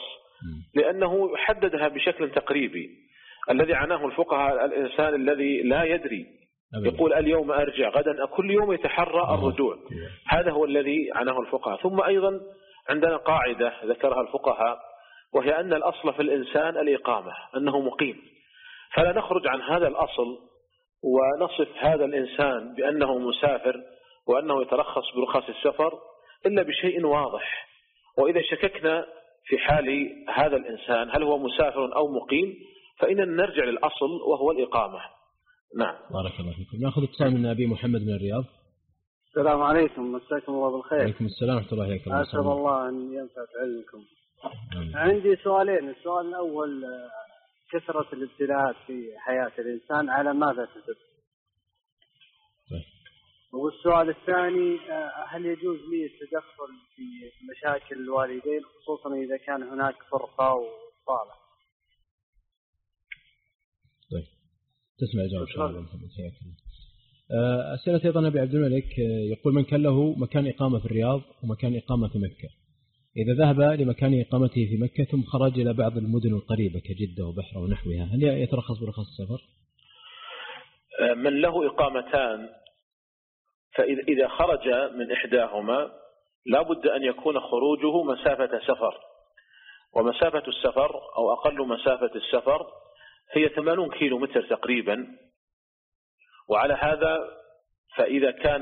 لأنه حددها بشكل تقريبي. الذي عناه الفقهاء الإنسان الذي لا يدري أبدا. يقول اليوم أرجع غدا، كل يوم يتحرى الرجوع، هذا هو الذي عناه الفقهاء. ثم أيضا عندنا قاعدة ذكرها الفقهاء، وهي أن الأصل في الإنسان الإقامة، أنه مقيم، فلا نخرج عن هذا الأصل ونصف هذا الإنسان بأنه مسافر وأنه يترخص برخص السفر إلا بشيء واضح. وإذا شككنا في حال هذا الإنسان هل هو مسافر أو مقيم فإننا نرجع للأصل وهو الإقامة. نعم. بارك الله فيكم. نأخذ اتصال من أبي محمد من الرياض. السلام عليكم، مساكم الله بالخير. وعليكم السلام ورحمة الله وبركاته. أسأل الله أن ينفع بعلمكم. عندي سؤالين. السؤال الأول: كثرة الابتلاءات في حياة الإنسان على ماذا تدل؟ والسؤال الثاني: هل يجوز لي التدخل في مشاكل الوالدين خصوصا إذا كان هناك فرقة وصالح؟ طيب تسمع جواب شاء الله. أسئلة أيضا أبي عبد الملك يقول: من كان له مكان إقامة في الرياض ومكان إقامة في مكة، إذا ذهب لمكان إقامته في مكة ثم خرج إلى بعض المدن القريبة كجدة وبحرة ونحوها، هل يترخص برخص السفر؟ من له إقامتان فإذا خرج من إحداهما لا بد أن يكون خروجه مسافة سفر، ومسافة السفر أو أقل مسافة السفر هي ثمانين كيلو متر تقريبا. وعلى هذا فإذا كان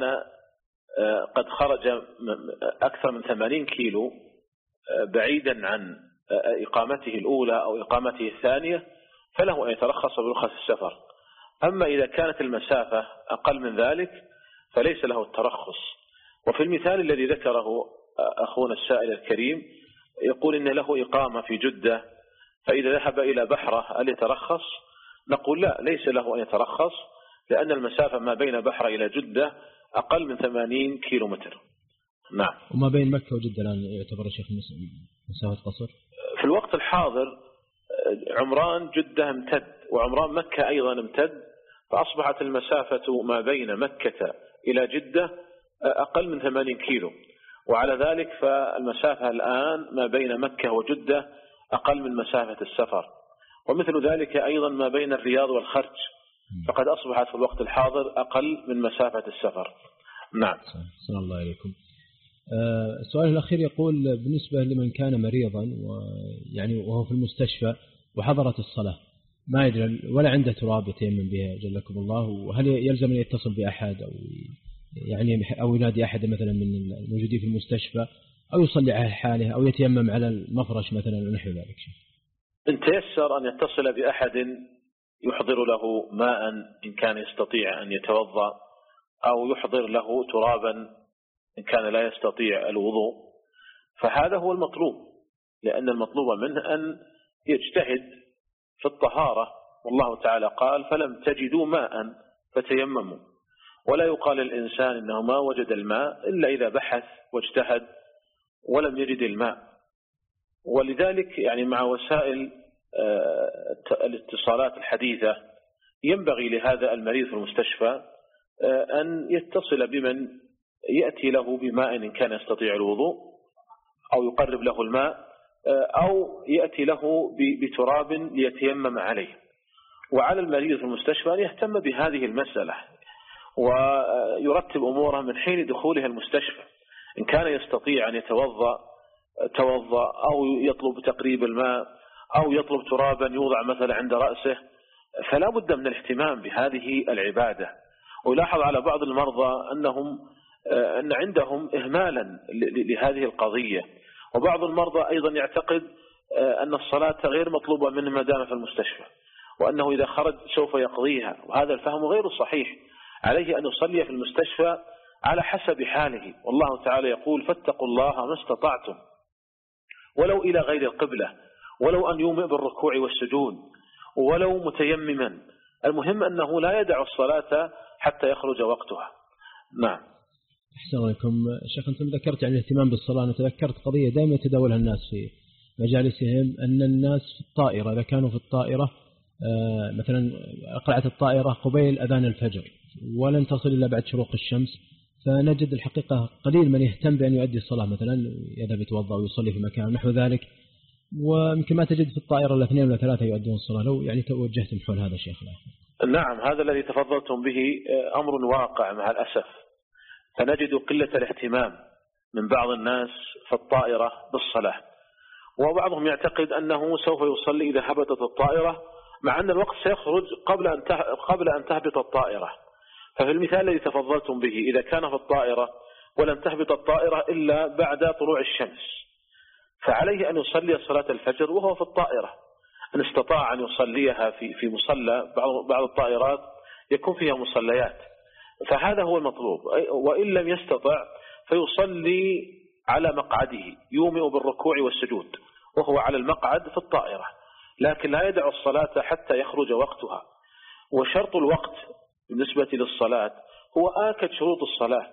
قد خرج أكثر من ثمانين كيلو بعيدا عن إقامته الأولى أو إقامته الثانية فله أن يترخص برخص السفر. أما إذا كانت المسافة أقل من ذلك فليس له الترخص. وفي المثال الذي ذكره أخونا السائل الكريم يقول إن له إقامة في جدة، فإذا ذهب إلى بحرة هل يترخص؟ نقول لا، ليس له أن يترخص، لأن المسافة ما بين بحرة إلى جدة أقل من ثمانين كيلو متر. نعم. وما بين مكة وجدة الآن يعتبر شيخ مسافة قصر؟ في الوقت الحاضر عمران جدة امتد وعمران مكة أيضا امتد، فأصبحت المسافة ما بين مكة إلى جدة أقل من ثمانين كيلو، وعلى ذلك فالمسافة الآن ما بين مكة وجدة أقل من مسافة السفر. ومثل ذلك أيضا ما بين الرياض والخرج فقد أصبحت في الوقت الحاضر أقل من مسافة السفر. نعم. صلى الله عليكم. السؤال الأخير يقول بالنسبة لمن كان مريضا ويعني وهو في المستشفى وحضرت الصلاة ما يدري ولا عنده تراب يتيمم بها جلكم الله، وهل يلزم أن يتصل بأحد أو يعني أو ينادي أحد مثلا من الموجودين في المستشفى أو يصلي على حاله أو يتيمم على المفرش مثلا ونحو ذلك؟ إن تيسر أن يتصل بأحد يحضر له ماء إن كان يستطيع أن يتوضأ، أو يحضر له ترابا إن كان لا يستطيع الوضوء، فهذا هو المطلوب، لأن المطلوب منه أن يجتهد في الطهارة، والله تعالى قال فلم تجدوا ماء فتيمموا. ولا يقال للإنسان إنه ما وجد الماء إلا إذا بحث واجتهد ولم يجد الماء. ولذلك يعني مع وسائل الاتصالات الحديثة ينبغي لهذا المريض في المستشفى أن يتصل بمن يأتي له بماء إن كان يستطيع الوضوء، أو يقرب له الماء، أو يأتي له بتراب ليتيمم عليه. وعلى المريض في المستشفى أن يهتم بهذه المسألة ويرتب أموره من حين دخوله المستشفى. إن كان يستطيع أن يتوضأ توضأ، أو يطلب تقريب الماء، أو يطلب ترابا يوضع مثلا عند رأسه، فلا بد من الاهتمام بهذه العبادة. ويلاحظ على بعض المرضى أنهم أن عندهم إهمالا لهذه القضية، وبعض المرضى أيضا يعتقد أن الصلاة غير مطلوبة منه ما دام في المستشفى، وأنه إذا خرج سوف يقضيها، وهذا الفهم غير صحيح. عليه أن يصلي في المستشفى على حسب حاله، والله تعالى يقول فاتقوا الله ما استطعتم، ولو إلى غير القبلة، ولو أن يومئ بالركوع والسجود، ولو متيمما. المهم أنه لا يدع الصلاة حتى يخرج وقتها. نعم. أحسن عليكم شيخ. أنتم ذكرت عن الاهتمام بالصلاة، أنا تذكرت قضية دائما يتداولها الناس في مجالسهم، أن الناس في الطائرة إذا كانوا في الطائرة مثلا أقلعت الطائرة قبيل أذان الفجر ولن تصل إلا بعد شروق الشمس، فنجد الحقيقة قليل من يهتم بأن يؤدي الصلاة، مثلا يذهب يتوضأ ويصلي في مكان نحو ذلك، ويمكن ما تجد في الطائرة الاثنين ولا ثلاثة يؤدون الصلاة. لو يعني توجهتم حول هذا شيخ. نعم، هذا الذي تفضلتم به أمر واقع مع الأسف، فنجد قلة الاهتمام من بعض الناس في الطائرة بالصلاة، وبعضهم يعتقد أنه سوف يصلي إذا هبطت الطائرة، مع أن الوقت سيخرج قبل أن قبل أن تهبط الطائرة. ففي المثال الذي تفضلتم به إذا كان في الطائرة ولن تهبط الطائرة إلا بعد طلوع الشمس، فعليه أن يصلي صلاة الفجر وهو في الطائرة، إن استطاع أن يصليها في في مصلى. بعض الطائرات يكون فيها مصليات، فهذا هو المطلوب. وإن لم يستطع فيصلي على مقعده، يومئ بالركوع والسجود وهو على المقعد في الطائرة، لكن لا يدع الصلاة حتى يخرج وقتها. وشرط الوقت بالنسبة للصلاة هو آكد شروط الصلاة،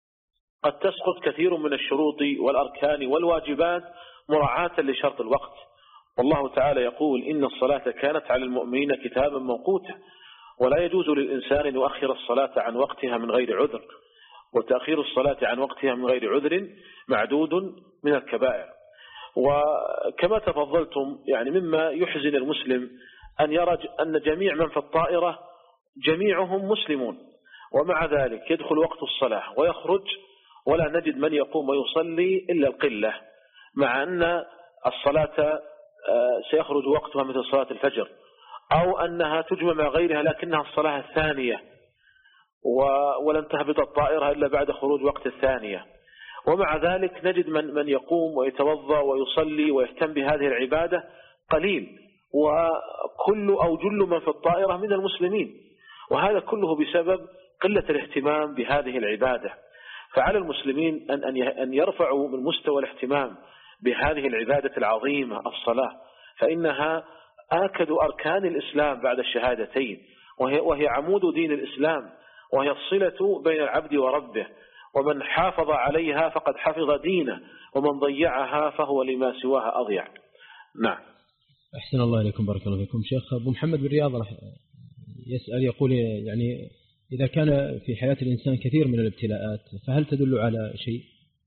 قد تسقط كثير من الشروط والأركان والواجبات مراعاة لشرط الوقت. والله تعالى يقول إن الصلاة كانت على المؤمنين كتابا موقوتا، ولا يجوز للإنسان أن يؤخر الصلاة عن وقتها من غير عذر، وتأخير الصلاة عن وقتها من غير عذر معدود من الكبائر. وكما تفضلتم يعني مما يحزن المسلم أن يرى أن جميع من في الطائرة جميعهم مسلمون، ومع ذلك يدخل وقت الصلاة ويخرج ولا نجد من يقوم ويصلي إلا القلة، مع أن الصلاة سيخرج وقتها مثل صلاة الفجر، أو أنها تجمع مع غيرها لكنها الصلاة الثانية ولن تهبط الطائرة إلا بعد خروج وقت الثانية. ومع ذلك نجد من من يقوم ويتوضأ ويصلي ويهتم بهذه العبادة قليل، وكل أو جل من في الطائرة من المسلمين، وهذا كله بسبب قلة الاهتمام بهذه العبادة. فعلى المسلمين أن أن يرفعوا من مستوى الاهتمام بهذه العبادة العظيمة الصلاة، فإنها آكد أركان الإسلام بعد الشهادتين، وهي وهي عمود دين الإسلام، وهي الصلة بين العبد وربه، ومن حافظ عليها فقد حفظ دينه، ومن ضيعها فهو لما سواها أضيع. نعم. أحسن الله إليكم، بارك الله فيكم. شيخ أبو محمد بن رياض يسأل يقول يعني إذا كان في حياة الإنسان كثير من الابتلاءات فهل تدل على شيء؟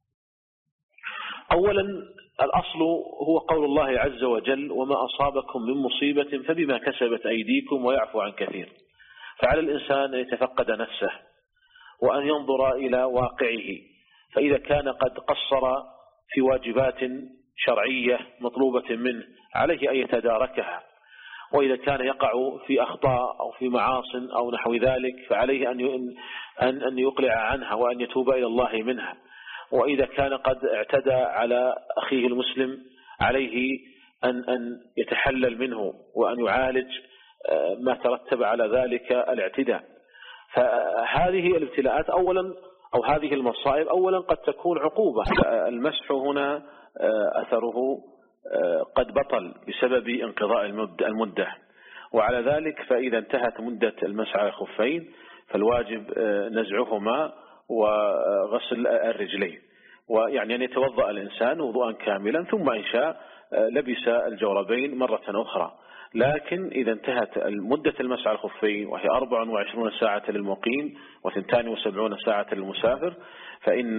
أولا الأصل هو قول الله عز وجل: وما أصابكم من مصيبة فبما كسبت أيديكم ويعفو عن كثير. فعلى الإنسان أن يتفقد نفسه وأن ينظر إلى واقعه، فإذا كان قد قصر في واجبات شرعية مطلوبة منه عليه أن يتداركها، وإذا كان يقع في أخطاء أو في معاصٍ أو نحو ذلك فعليه أن أن يقلع عنها وأن يتوب إلى الله منها. وإذا كان قد اعتدى على أخيه المسلم عليه أن أن يتحلل منه وأن يعالج ما ترتب على ذلك الاعتداء. فهذه الابتلاءات أولا أو هذه المصائب أولا قد تكون عقوبة. المسح هنا أثره قد بطل بسبب انقضاء المدة، وعلى ذلك فإذا انتهت مدة المسح على الخفين فالواجب نزعهما وغسل الرجلين، ويعني أن يتوضأ الإنسان وضوءا كاملا ثم إن شاء لبس الجوربين مرة أخرى. لكن إذا انتهت مدة المسح على الخفين وهي أربع وعشرون ساعة للمقيم وثنتان وسبعون ساعة للمسافر فإن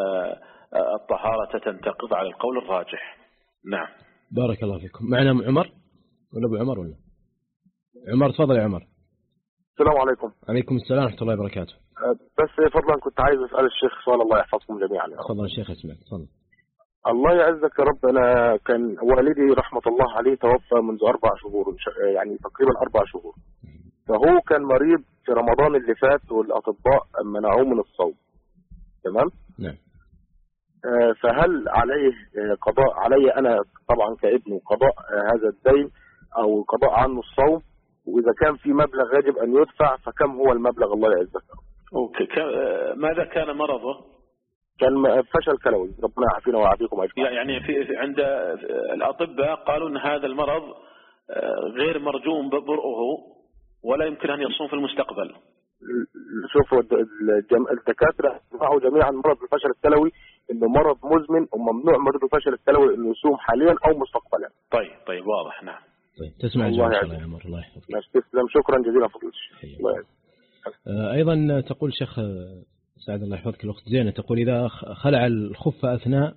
الطهارة تنتقض على القول الراجح. نعم. بارك الله فيكم. معنا عمر ولا أبو عمر ولا عمر؟ تفضل يا عمر. السلام عليكم. عليكم السلام ورحمة الله وبركاته. بس فضلا كنت عايز أسأل الشيخ سؤال، الله يحفظكم جميعا. تفضل الشيخ اسمعك. تفضل. الله يعزك يا رب. أنا كان والدي رحمة الله عليه توفى منذ أربع شهور، يعني تقريبا أربع شهور، فهو كان مريض في رمضان اللي فات والأطباء منعوه من الصوم. تمام؟ نعم. فهل عليه قضاء علي أنا طبعا كابنه قضاء هذا الدين أو قضاء عنه الصوم؟ وإذا كان في مبلغ يجب أن يدفع فكم هو المبلغ؟ الله يعزك. أوكي. ماذا كان مرضه؟ كان فشل كلوي، ربنا يعافينا ويعافيكم أجمعين. يعني في عند الأطباء قالوا أن هذا المرض غير مرجوم برؤه ولا يمكن أن يصوم في المستقبل. شوفوا الدكاترة معه جميعا مرض الفشل الكلوي إنه مرض مزمن وممنوع مرض الفشل الكلوي إنه يصوم حاليا أو مستقبلا. طيب طيب واضح. نعم. طيب تسمع الجواب يا عمر. الله يحفظك. تسلم. شكرا جزيلا فضيلة الشيخ. الله يحفظك. أيضا تقول شيخ سعد الله يحفظك الأخت زينة تقول إذا خلع الخف أثناء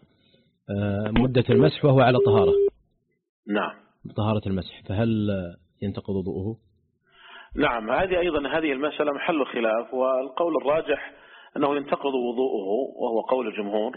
مدة المسح وهو على طهارة. نعم. طهارة المسح فهل ينتقض وضوءه؟ نعم. هذه أيضا هذه المسألة محل خلاف، والقول الراجح أنه ينتقض وضوءه وهو قول الجمهور،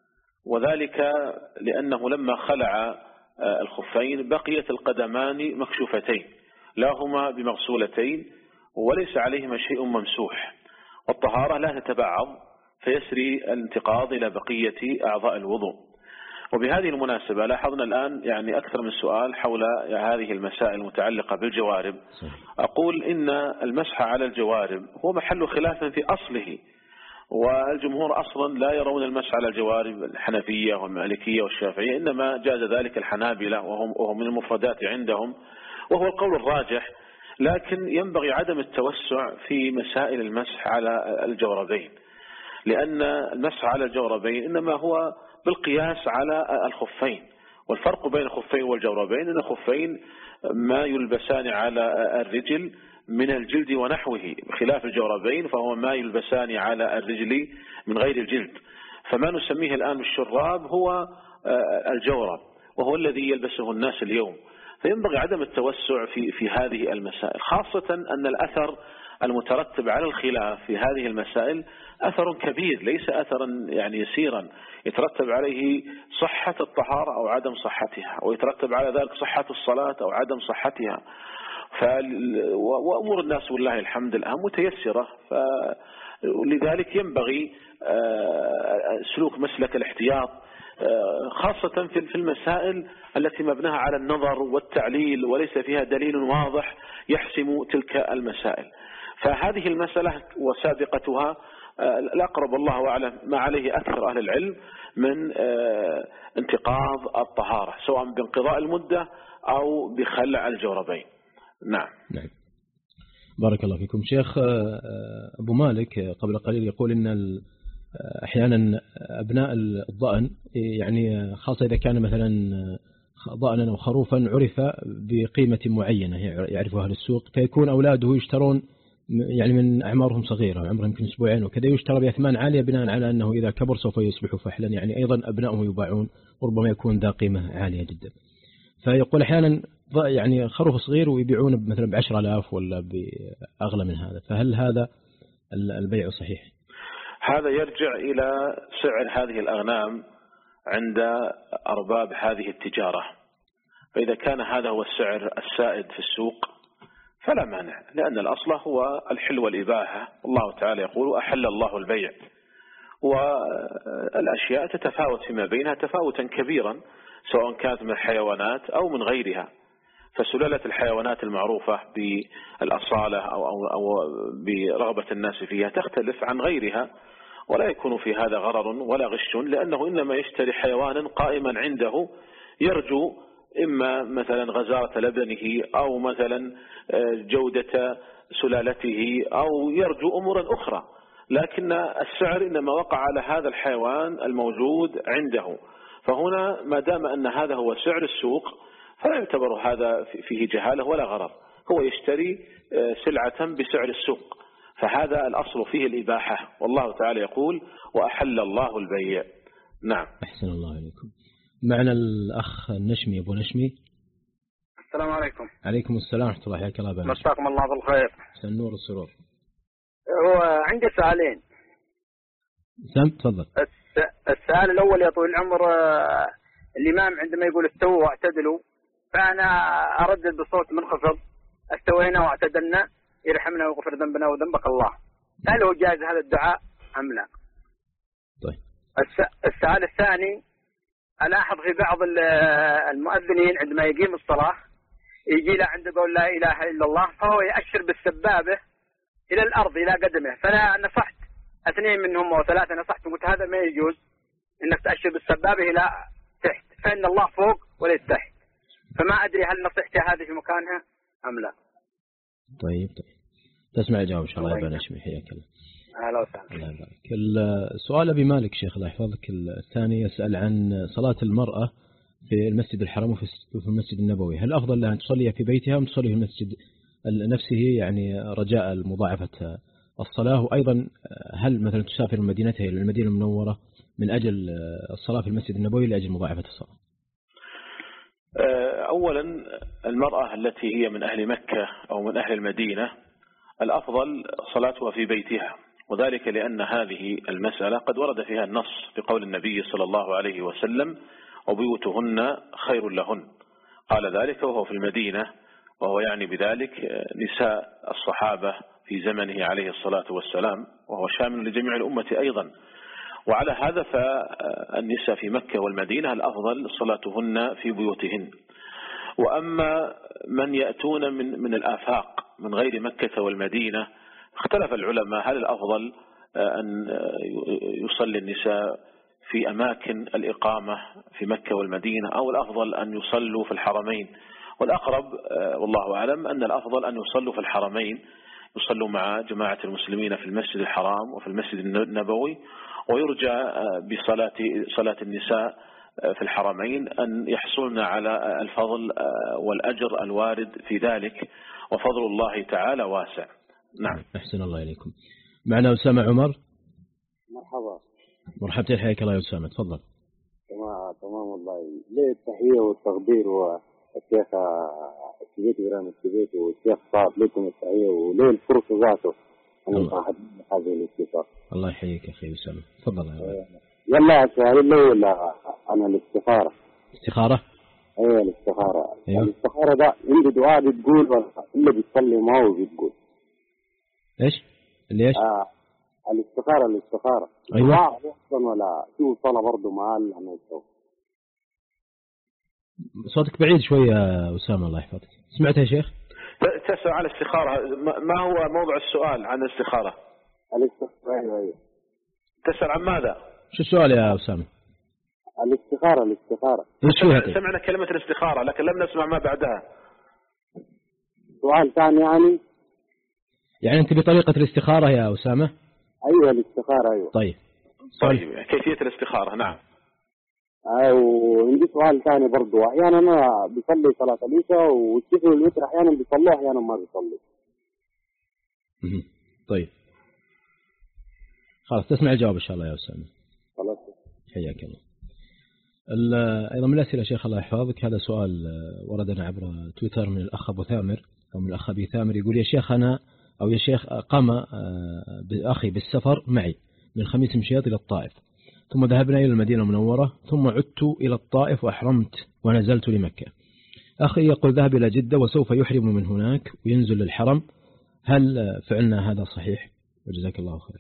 وذلك لأنه لما خلع الخفين بقيت القدمان مكشوفتين لا هما بمغسولتين وليس عليهما شيء ممسوح، والطهارة لا تتبعض فيسري الانتقاض إلى بقية أعضاء الوضوء. وبهذه المناسبة لاحظنا الآن يعني أكثر من سؤال حول هذه المسائل المتعلقة بالجوارب. أقول إن المسح على الجوارب هو محل خلاف في أصله، والجمهور أصلا لا يرون المسح على الجوارب، الحنفية والمالكية والشافعية إنما جاز ذلك الحنابلة وهم, وهم من المفردات عندهم، وهو القول الراجح. لكن ينبغي عدم التوسع في مسائل المسح على الجوربين، لأن المسح على الجوربين إنما هو بالقياس على الخفين، والفرق بين الخفين والجوربين أن الخفين ما يلبسان على الرجل من الجلد ونحوه، بخلاف الجوربين فهو ما يلبسان على الرجل من غير الجلد. فما نسميه الآن بالشراب هو الجورب، وهو الذي يلبسه الناس اليوم. فينبغي عدم التوسع في في هذه المسائل، خاصة أن الأثر المترتب على الخلاف في هذه المسائل أثر كبير، ليس أثرا يعني يسيرا، يترتب عليه صحة الطهارة أو عدم صحتها، ويترتب على ذلك صحة الصلاة أو عدم صحتها. وأمور الناس والله الحمد الآن متيسرة، فلذلك ينبغي سلوك مسلك الاحتياط، خاصة في المسائل التي مبناها على النظر والتعليل وليس فيها دليل واضح يحسم تلك المسائل. فهذه المسألة وسابقتها الأقرب الله أعلم ما عليه أكثر أهل العلم من انتقاض الطهارة، سواء بانقضاء المدة أو بخلع الجوربين. نعم. نعم. بارك الله فيكم. شيخ أبو مالك قبل قليل يقول إن أحيانا أبناء الضأن، يعني خاصة إذا كان مثلا ضأنا أو خروفا عرف بقيمة معينة يعرفها أهل السوق، فيكون أولاده يشترون يعني من أعمارهم صغيرة، عمرهم يمكن أسبوعين وكذا، يشترى بأثمان عالية بناء على أنه إذا كبر سوف يصبح فحلا، يعني أيضا أبنائهم يباعون وربما يكون ذا قيمة عالية جدا. فيقول أحيانا يعني خروف صغير ويبيعون مثلا بعشر آلاف ولا بأغلى من هذا، فهل هذا البيع صحيح؟ هذا يرجع إلى سعر هذه الأغنام عند أرباب هذه التجارة، فإذا كان هذا هو السعر السائد في السوق فلا مانع، لأن الأصل هو الحل والإباحة، والله تعالى يقول أحل الله البيع، والأشياء تتفاوت فيما بينها تفاوتا كبيرا سواء كانت من الحيوانات أو من غيرها. فسلالة الحيوانات المعروفة بالأصالة أو, أو, أو برغبة الناس فيها تختلف عن غيرها، ولا يكون في هذا غرر ولا غش، لأنه إنما يشتري حيوانا قائما عنده يرجو إما مثلا غزارة لبنه أو مثلا جودة سلالته أو يرجو أمورا أخرى، لكن السعر إنما وقع على هذا الحيوان الموجود عنده. فهنا ما دام أن هذا هو سعر السوق فلا يعتبر هذا فيه جهالة ولا غرر، هو يشتري سلعة بسعر السوق، فهذا الأصل فيه الإباحة، والله تعالى يقول وأحل الله البيع. نعم. أحسن الله عليكم. معنا الأخ النشمي أبو نشمي. السلام عليكم. عليكم السلام ورحمة الله وبركاته. مساكم الله بالخير. النور والسرور. هو عندي سؤالين. سم تفضل. السؤال الأول يا طويل العمر، الإمام عندما يقول استووا واعتدلوا، فأنا أردد بصوت منخفض استوينا واعتدلنا يرحمنا ويغفر ذنبنا وذنبك الله، هل هو جائز هذا الدعاء أم لا؟ طيب. السؤال الثاني، ألاحظ في بعض المؤذنين عندما يقيم الصلاة يجي له عند قول لا إله إلا الله فهو يأشر بالسبابة إلى الأرض إلى قدمه، فأنا نصحت اثنين منهم أو ثلاثة نصحت وقلت هذا ما يجوز إنك تأشر بالسبابة إلى تحت، فإن الله فوق وليس تحت، فما أدري هل نصيحتي هذه في مكانها أم لا. طيب طيب تسمع الجواب إن شاء الله. يبقى نشمي حياك الله. أهلا وسهلا. الله يبارك. السؤال أبي مالك شيخ الله يحفظك الثاني يسأل عن صلاة المرأة في المسجد الحرام وفي المسجد النبوي، هل أفضل لها أن تصلي في بيتها أم تصلي في المسجد نفسه، يعني رجاء مضاعفة الصلاة؟ وأيضا هل مثلا تسافر من مدينتها إلى المدينة المنورة من أجل الصلاة في المسجد النبوي لأجل مضاعفة الصلاة؟ أولا المرأة التي هي من أهل مكة أو من أهل المدينة الأفضل صلاتها في بيتها، وذلك لأن هذه المسألة قد ورد فيها النص بقول النبي صلى الله عليه وسلم وبيوتهن خير لهن، قال ذلك وهو في المدينة، وهو يعني بذلك نساء الصحابة في زمنه عليه الصلاة والسلام، وهو شامل لجميع الأمة أيضا. وعلى هذا فالنساء في مكة والمدينة الأفضل صلاتهن في بيوتهن. وأما من يأتون من من الآفاق من غير مكة والمدينة اختلف العلماء هل الأفضل أن يصلي النساء في أماكن الإقامة في مكة والمدينة أو الأفضل أن يصلوا في الحرمين، والأقرب والله أعلم أن الأفضل أن يصلوا في الحرمين، يصلوا مع جماعة المسلمين في المسجد الحرام وفي المسجد النبوي، ويرجى بصلاة صلاة النساء في الحرمين أن يحصلن على الفضل والأجر الوارد في ذلك، وفضل الله تعالى واسع. نعم. أحسن الله إليكم. معنا أسامة عمر. مرحبا. مرحبتين حياك الله يا أسامة، تفضل. كما تمام والله. ليه التحية والتقدير والشيخ الكبيت إبراهيم الكبيت والشيخ صاد لكم التحية، وليه الفرصة ذاته أنا صاحب هذه الاستفسار. الله يحييك يا أخي أسامة، تفضل يا ولد. يلا السؤال الأول أنا الاستخارة. استخارة؟ أيوة الاستخارة. أيوة. الاستخارة ده عندي دعاء بتقول ولا إلا بتصلي ما هو بتقول؟ إيش؟ اللي إيش؟ آه الاستخارة الاستخارة. أيوة. دعاء أحسن ولا في صلاة برضه مع أنا أسوي؟ صوتك بعيد شوية يا أسامة الله يحفظك. سمعت يا شيخ؟ تسأل عن الاستخارة، ما هو موضوع السؤال عن الاستخارة؟ الاستخارة أيوة أيوة. تسأل عن ماذا؟ شو السؤال يا أسامة؟ الاستخارة الاستخارة. سمعنا كلمة الاستخارة لكن لم نسمع ما بعدها. سؤال ثاني يعني؟ يعني أنت بطريقة الاستخارة يا أسامة؟ أيوة الاستخارة أيوة. طيب. طيب كيفية الاستخارة؟ نعم. وعندي سؤال ثاني برضو، أحيانا أنا بصلي صلاة العشاء والشيخ والوتر أحيانا بيصلوا أحيانا ما بيصلي. طيب خلاص تسمع الجواب إن شاء الله يا أسامة. خلاص. حياك الله. أيضا من الأسئلة شيخ الله يحفظك، هذا سؤال وردنا عبر تويتر من الأخ أبو ثامر أو من الأخ أبي ثامر، يقول يا شيخ أنا أو يا شيخ قام أخي بالسفر معي من خميس مشيط إلى الطائف، ثم ذهبنا إلى المدينة المنورة، ثم عدت إلى الطائف وأحرمت ونزلت لمكة. أخي يقول ذهب إلى جدة وسوف يحرم من هناك وينزل للحرم، هل فعلنا هذا صحيح؟ وجزاك الله خير.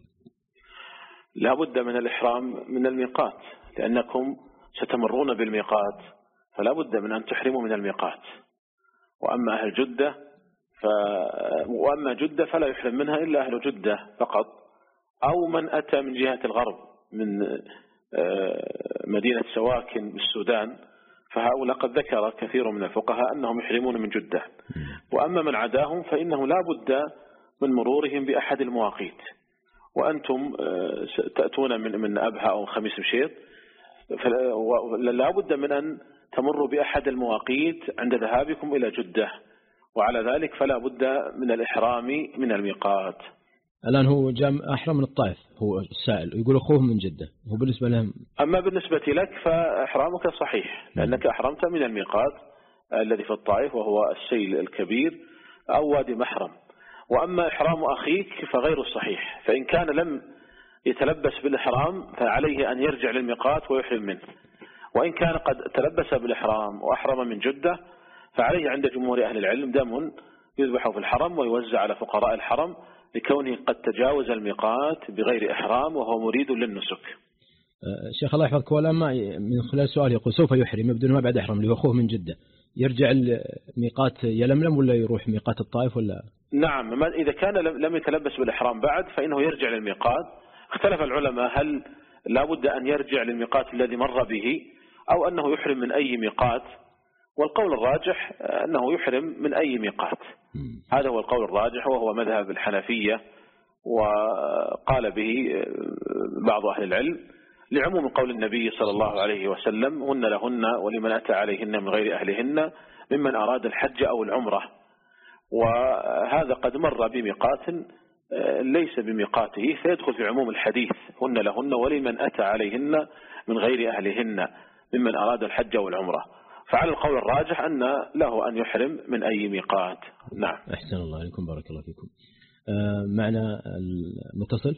لا بد من الإحرام من الميقات، لأنكم ستمرون بالميقات فلا بد من أن تحرموا من الميقات. وأما أهل جدة ف... وأما جدة فلا يحرم منها إلا أهل جدة فقط، أو من أتى من جهة الغرب من مدينة سواكن بالسودان، فهؤلاء قد ذكر كثير من الفقهاء أنهم يحرمون من جدة. وأما من عداهم فإنه لا بد من مرورهم بأحد المواقيت، وأنتم تأتون من من أبها أو خميس مشيط، فلا بد من أن تمروا بأحد المواقيت عند ذهابكم إلى جدة، وعلى ذلك فلا بد من الإحرام من الميقات. الآن هو جام أحرم من الطائف، هو السائل يقول أخوه من جدة، هو بالنسبة لهم. أما بالنسبة لك فإحرامك صحيح، لأنك أحرمت من الميقات الذي في الطائف وهو السيل الكبير أو وادي محرم. وأما إحرام أخيك فغير الصحيح، فإن كان لم يتلبس بالإحرام فعليه أن يرجع للميقات ويحرم منه، وإن كان قد تلبس بالإحرام وأحرم من جدة فعليه عند جمهور أهل العلم دم يذبح في الحرم ويوزع على فقراء الحرم، لكونه قد تجاوز الميقات بغير إحرام وهو مريد للنسك. شيخ الله يحفظك، ولا ما من خلال سؤال يقول سوف يحرم بدون ما بعد إحرام اللي هو أخوه من جدة، يرجع الميقات يلملم ولا يروح ميقات الطائف ولا؟ نعم، ما إذا كان لم يتلبس بالإحرام بعد فإنه يرجع للميقات. اختلف العلماء هل لا بد أن يرجع للميقات الذي مر به أو أنه يحرم من أي ميقات، والقول الراجح أنه يحرم من أي ميقات. هذا هو القول الراجح وهو مذهب الحنفية، وقال به بعض أهل العلم لعموم قول النبي صلى الله عليه وسلم هن لهن ولمن أتى عليهن من غير أهلهن ممن أراد الحج أو العمرة. وهذا قد مر بميقات ليس بميقاته فيدخل في عموم الحديث هن لهن ولمن أتى عليهن من غير أهلهن ممن أراد الحج أو العمرة. فعلى القول الراجح أن له أن يحرم من أي ميقات. نعم. أحسن الله عليكم، بارك الله فيكم. آه معنا المتصل.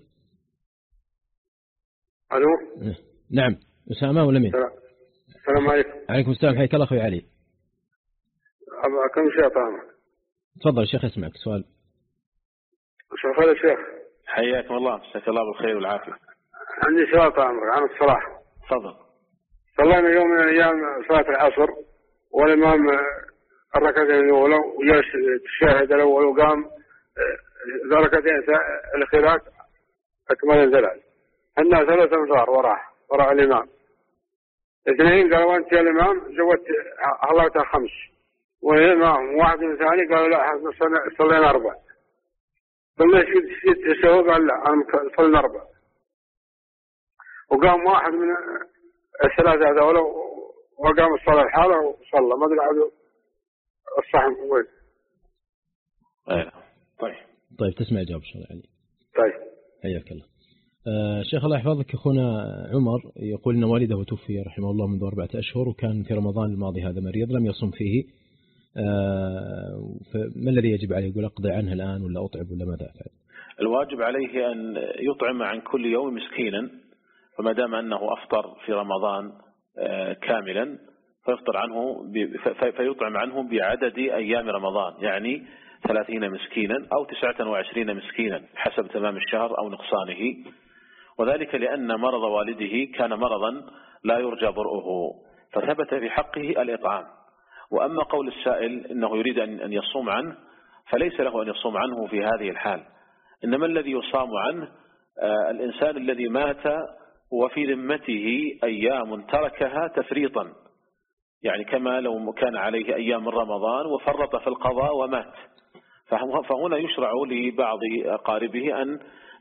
ألو. نعم أسامة ولا مين؟ السلام عليكم. عليكم السلام، حياك الله أخوي علي. أبغى كم شيء طعمك. تفضل الشيخ يسمعك. سؤال. شوف يا شيخ. حياكم الله، مساك الله بالخير والعافية. عندي سؤال طعمك عن الصلاة. تفضل. صلينا يوم من الأيام صلاة العصر والإمام الركعتين الأولى وجلس الشاهد الأول وقام ذا ركعتين الأخيرات أكمل الزلال. الناس ثلاث أنفار وراه وراء الإمام. اثنين قالوا أنت يا الإمام جوت هلوتها خمس، والإمام واحد من ثاني قالوا لا صلينا أربع. قلنا شو تسوي؟ قال لا أنا صلينا أربع. وقام واحد من الثلاثة هذول وقام الصلاة الحالة وصلى، ما أدري عاد الصحن وين. أيه. طيب طيب تسمع جواب إن شاء الله علي. طيب حياك الله. آه شيخ الله يحفظك، أخونا عمر يقول أن والده توفي رحمه الله منذ أربعة أشهر، وكان في رمضان الماضي هذا مريض لم يصم فيه، آه فما الذي يجب عليه؟ يقول أقضي عنه الآن ولا أطعم ولا ماذا أفعل؟ الواجب عليه أن يطعم عن كل يوم مسكينا، فما دام أنه أفطر في رمضان آه كاملا فيفطر عنه فيطعم عنه بعدد أيام رمضان، يعني ثلاثين مسكينا أو تسعة وعشرين مسكينا حسب تمام الشهر أو نقصانه، وذلك لأن مرض والده كان مرضا لا يرجى برؤه فثبت في حقه الإطعام. وأما قول السائل إنه يريد أن يصوم عنه فليس له أن يصوم عنه في هذه الحال، إنما الذي يصام عنه الإنسان الذي مات وفي ذمته أيام تركها تفريطا، يعني كما لو كان عليه أيام من رمضان وفرط في القضاء ومات، فهنا يشرع لبعض أقاربه أن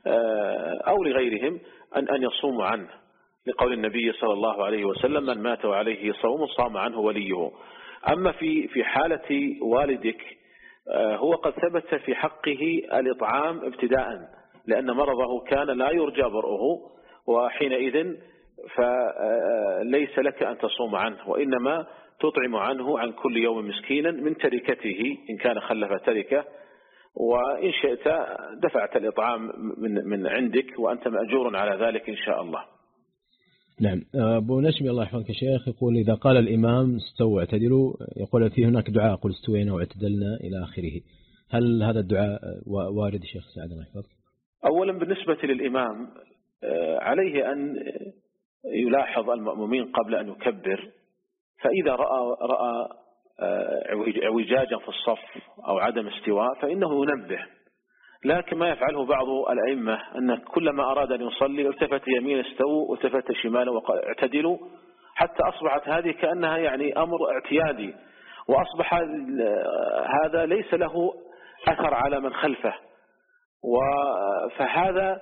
أو لغيرهم أن أن يصوموا عنه، لقول النبي صلى الله عليه وسلم: من مات وعليه صوم صام عنه وليه. أما في في حالة والدك هو قد ثبت في حقه الإطعام ابتداء، لأن مرضه كان لا يرجى برؤه، وحينئذ فليس لك أن تصوم عنه، وإنما تطعم عنه عن كل يوم مسكينا من تركته إن كان خلف تركه، وإن شئت دفعت الإطعام من من عندك وأنت مأجور على ذلك إن شاء الله. نعم. أبو نشمي الله يحفظك يا شيخ يقول: إذا قال الإمام استووا اعتدلوا، يقول في هناك دعاء قل استوينا واعتدلنا إلى آخره، هل هذا الدعاء وارد شيخ سعد الله يحفظك؟ أولا بالنسبة للإمام عليه أن يلاحظ المأمومين قبل أن يكبر، فإذا رأى رأى اعوجاجا في الصف أو عدم استواء فإنه ينبه، لكن ما يفعله بعض الأئمة أن كلما أراد أن يصلي التفت يمين استووا والتفت شمالا واعتدلوا، حتى أصبحت هذه كأنها يعني أمر اعتيادي، وأصبح هذا ليس له أثر على من خلفه، فهذا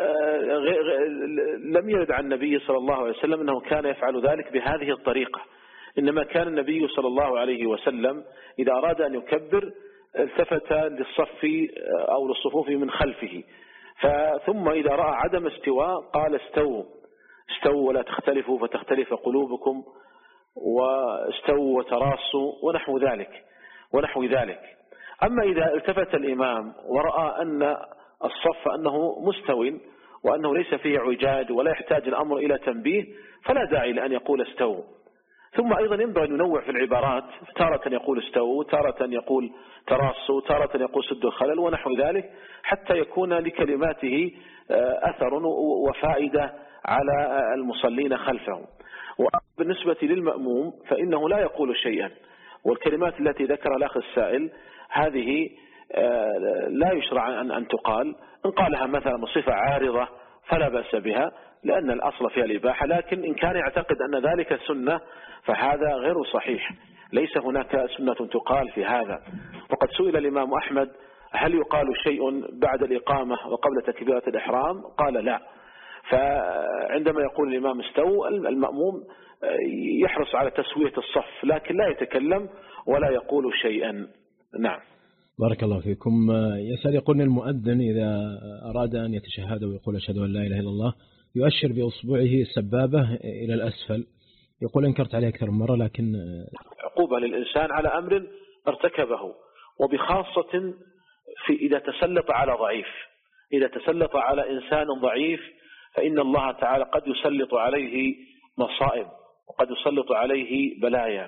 لم يرد عن النبي صلى الله عليه وسلم أنه كان يفعل ذلك بهذه الطريقة، إنما كان النبي صلى الله عليه وسلم إذا أراد أن يكبر التفت للصف أو للصفوف من خلفه، ثم إذا رأى عدم استواء قال استووا استووا ولا تختلفوا فتختلف قلوبكم، واستووا وتراصوا ونحو ذلك ونحو ذلك. أما إذا التفت الإمام ورأى أن الصف أنه مستوٍ وأنه ليس فيه اعوجاج ولا يحتاج الأمر إلى تنبيه فلا داعي لأن يقول استووا. ثم أيضا ينبغي أن ينوع في العبارات، تارة يقول استووا، تارة يقول تراصوا، تارة يقول سدوا الخلل ونحو ذلك، حتى يكون لكلماته أثر وفائدة على المصلين خلفه. وبالنسبة للمأموم فإنه لا يقول شيئا، والكلمات التي ذكر الأخ السائل هذه لا يشرع أن تقال، إن قالها مثلا بصفة عارضة فلا بأس بها لأن الأصل فيها الإباحة، لكن إن كان يعتقد أن ذلك سنة فهذا غير صحيح، ليس هناك سنة تقال في هذا. وقد سئل الإمام أحمد: هل يقال شيء بعد الإقامة وقبل تكبيرة الإحرام؟ قال لا. فعندما يقول الإمام استووا المأموم يحرص على تسوية الصف، لكن لا يتكلم ولا يقول شيئا. نعم. بارك الله فيكم. يسأل يقول: المؤذن إذا أراد أن يتشهد ويقول أشهد أن لا إله إلا الله يؤشر بأصبعه السبابة إلى الأسفل، يقول أنكرت عليه أكثر من مرة، لكن عقوبة للإنسان على أمر ارتكبه، وبخاصة في إذا تسلط على ضعيف، إذا تسلط على إنسان ضعيف فإن الله تعالى قد يسلط عليه مصائب وقد يسلط عليه بلايا،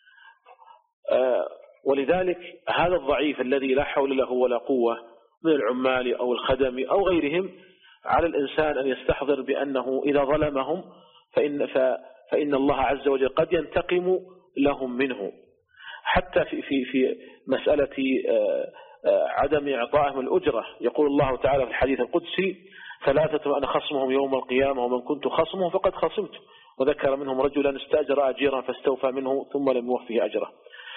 ولذلك هذا الضعيف الذي لا حول له ولا قوة من العمال أو الخدم أو غيرهم على الإنسان أن يستحضر بأنه إذا ظلمهم فإن, فإن الله عز وجل قد ينتقم لهم منه، حتى في, في, في مسألة عدم إعطائهم الأجرة. يقول الله تعالى في الحديث القدسي: ثلاثة أنا خصمهم يوم القيامة ومن كنت خصمه فقد خصمت، وذكر منهم رجلا استأجر أجيرا فاستوفى منه ثم لم يوفه أجره.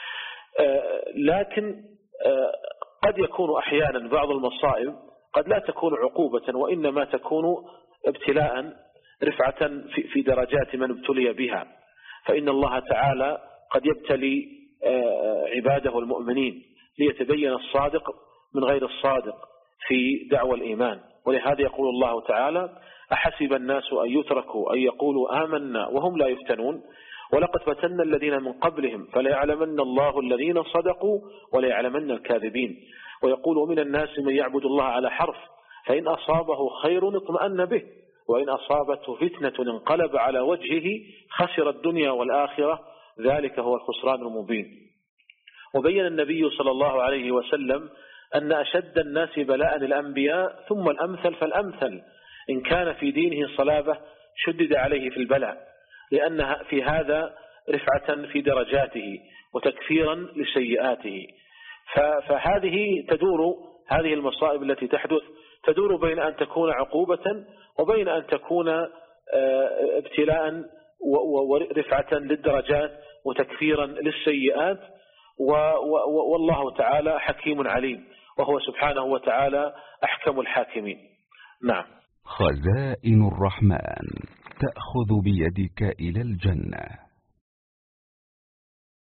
لكن قد يكون أحيانا بعض المصائب قد لا تكون عقوبة وإنما تكون ابتلاء رفعة في درجات من ابتلي بها، فإن الله تعالى قد يبتلي عباده المؤمنين ليتبين الصادق من غير الصادق في دعوى الإيمان. ولهذا يقول الله تعالى: أحسب الناس أن يتركوا أن يقولوا آمنا وهم لا يفتنون ولقد فتنا الذين من قبلهم فليعلمن الله الذين صدقوا وليعلمن الكاذبين. ويقول ومن الناس من يعبد الله على حرف فإن أصابه خير اطمأن به وإن أصابته فتنة انقلب على وجهه خسر الدنيا والآخرة ذلك هو الخسران المبين. وبين النبي صلى الله عليه وسلم أن أشد الناس بلاء الأنبياء ثم الأمثل فالأمثل، إن كان في دينه صلابة شدد عليه في البلاء لأن في هذا رفعة في درجاته وتكفيرا لسيئاته. فهذه تدور هذه المصائب التي تحدث تدور بين أن تكون عقوبة وبين أن تكون ابتلاء ورفعة للدرجات وتكفيرا للسيئات. والله تعالى حكيم عليم وهو سبحانه وتعالى أحكم الحاكمين. نعم. خزائن الرحمن تأخذ بيدك إلى الجنة.